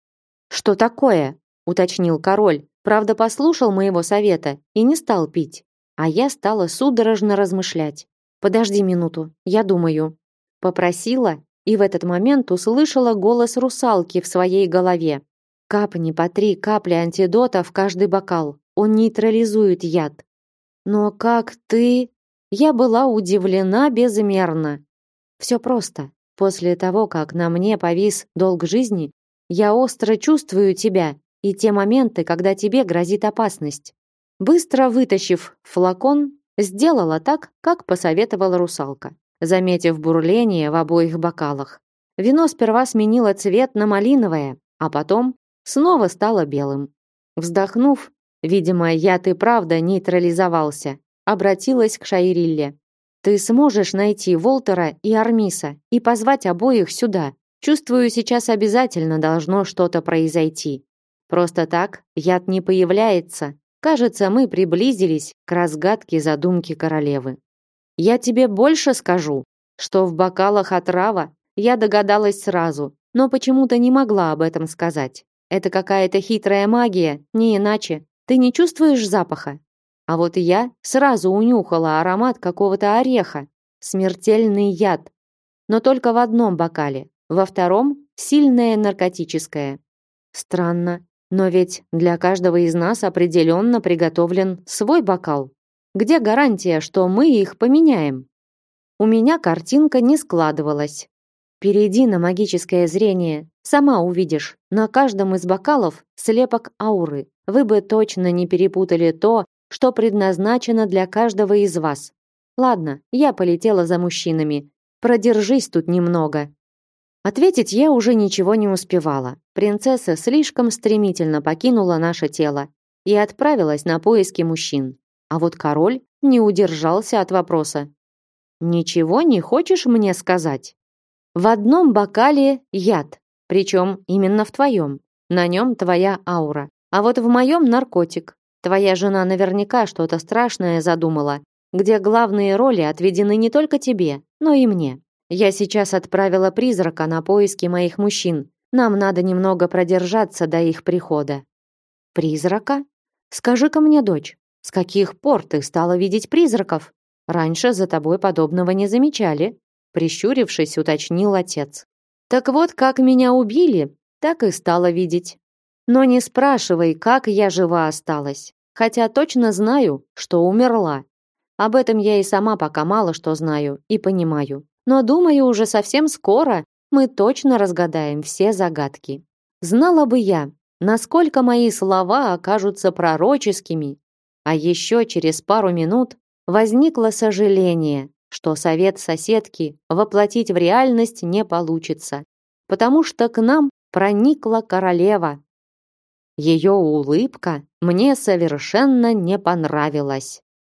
«Что такое?» – уточнил король, правда послушал моего совета и не стал пить. А я стала судорожно размышлять. «Подожди минуту, я думаю». Попросила и в этот момент услышала голос русалки в своей голове. «Капни по 3 капли антидота в каждый бокал. Он нейтрализует яд». «Но как ты...» Я была удивлена безмерно. Все просто. После того, как на мне повис долг жизни, я остро чувствую тебя и те моменты, когда тебе грозит опасность. Быстро вытащив флакон, сделала так, как посоветовала русалка, заметив бурление в обоих бокалах. Вино сперва сменило цвет на малиновое, а потом снова стало белым. Вздохнув, видимо, яд и правда нейтрализовался, обратилась к Шайрилле. «Ты сможешь найти Волтера и Армиса и позвать обоих сюда? Чувствую, сейчас обязательно должно что-то произойти. Просто так яд не появляется. Кажется, мы приблизились к разгадке задумки королевы. Я тебе больше скажу, что в бокалах отрава я догадалась сразу, но почему-то не могла об этом сказать. Это какая-то хитрая магия, не иначе. Ты не чувствуешь запаха? А вот я сразу унюхала аромат какого-то ореха. Смертельный яд. Но только в одном бокале. Во втором сильное наркотическое. Странно, но ведь для каждого из нас определенно приготовлен свой бокал. Где гарантия, что мы их поменяем? У меня картинка не складывалась. Перейди на магическое зрение, сама увидишь. На каждом из бокалов слепок ауры. Вы бы точно не перепутали то, что предназначено для каждого из вас. Ладно, я полетела за мужчинами. Продержись тут немного. Ответить я уже ничего не успевала. Принцесса слишком стремительно покинула наше тело и отправилась на поиски мужчин. А вот король не удержался от вопроса. «Ничего не хочешь мне сказать?» «В одном бокале яд, причем именно в твоем. На нем твоя аура. А вот в моем наркотик. Твоя жена наверняка что-то страшное задумала, где главные роли отведены не только тебе, но и мне. Я сейчас отправила призрака на поиски моих мужчин. Нам надо немного продержаться до их прихода». «Призрака? Скажи-ка мне, дочь, с каких пор ты стала видеть призраков? Раньше за тобой подобного не замечали», прищурившись, уточнил отец. «Так вот, как меня убили, так и стала видеть. Но не спрашивай, как я жива осталась, хотя точно знаю, что умерла. Об этом я и сама пока мало что знаю и понимаю. Но думаю, уже совсем скоро мы точно разгадаем все загадки. Знала бы я, насколько мои слова окажутся пророческими. А еще через пару минут возникло сожаление, что совет соседки воплотить в реальность не получится, потому что к нам проникла королева. Ее улыбка мне совершенно не понравилась.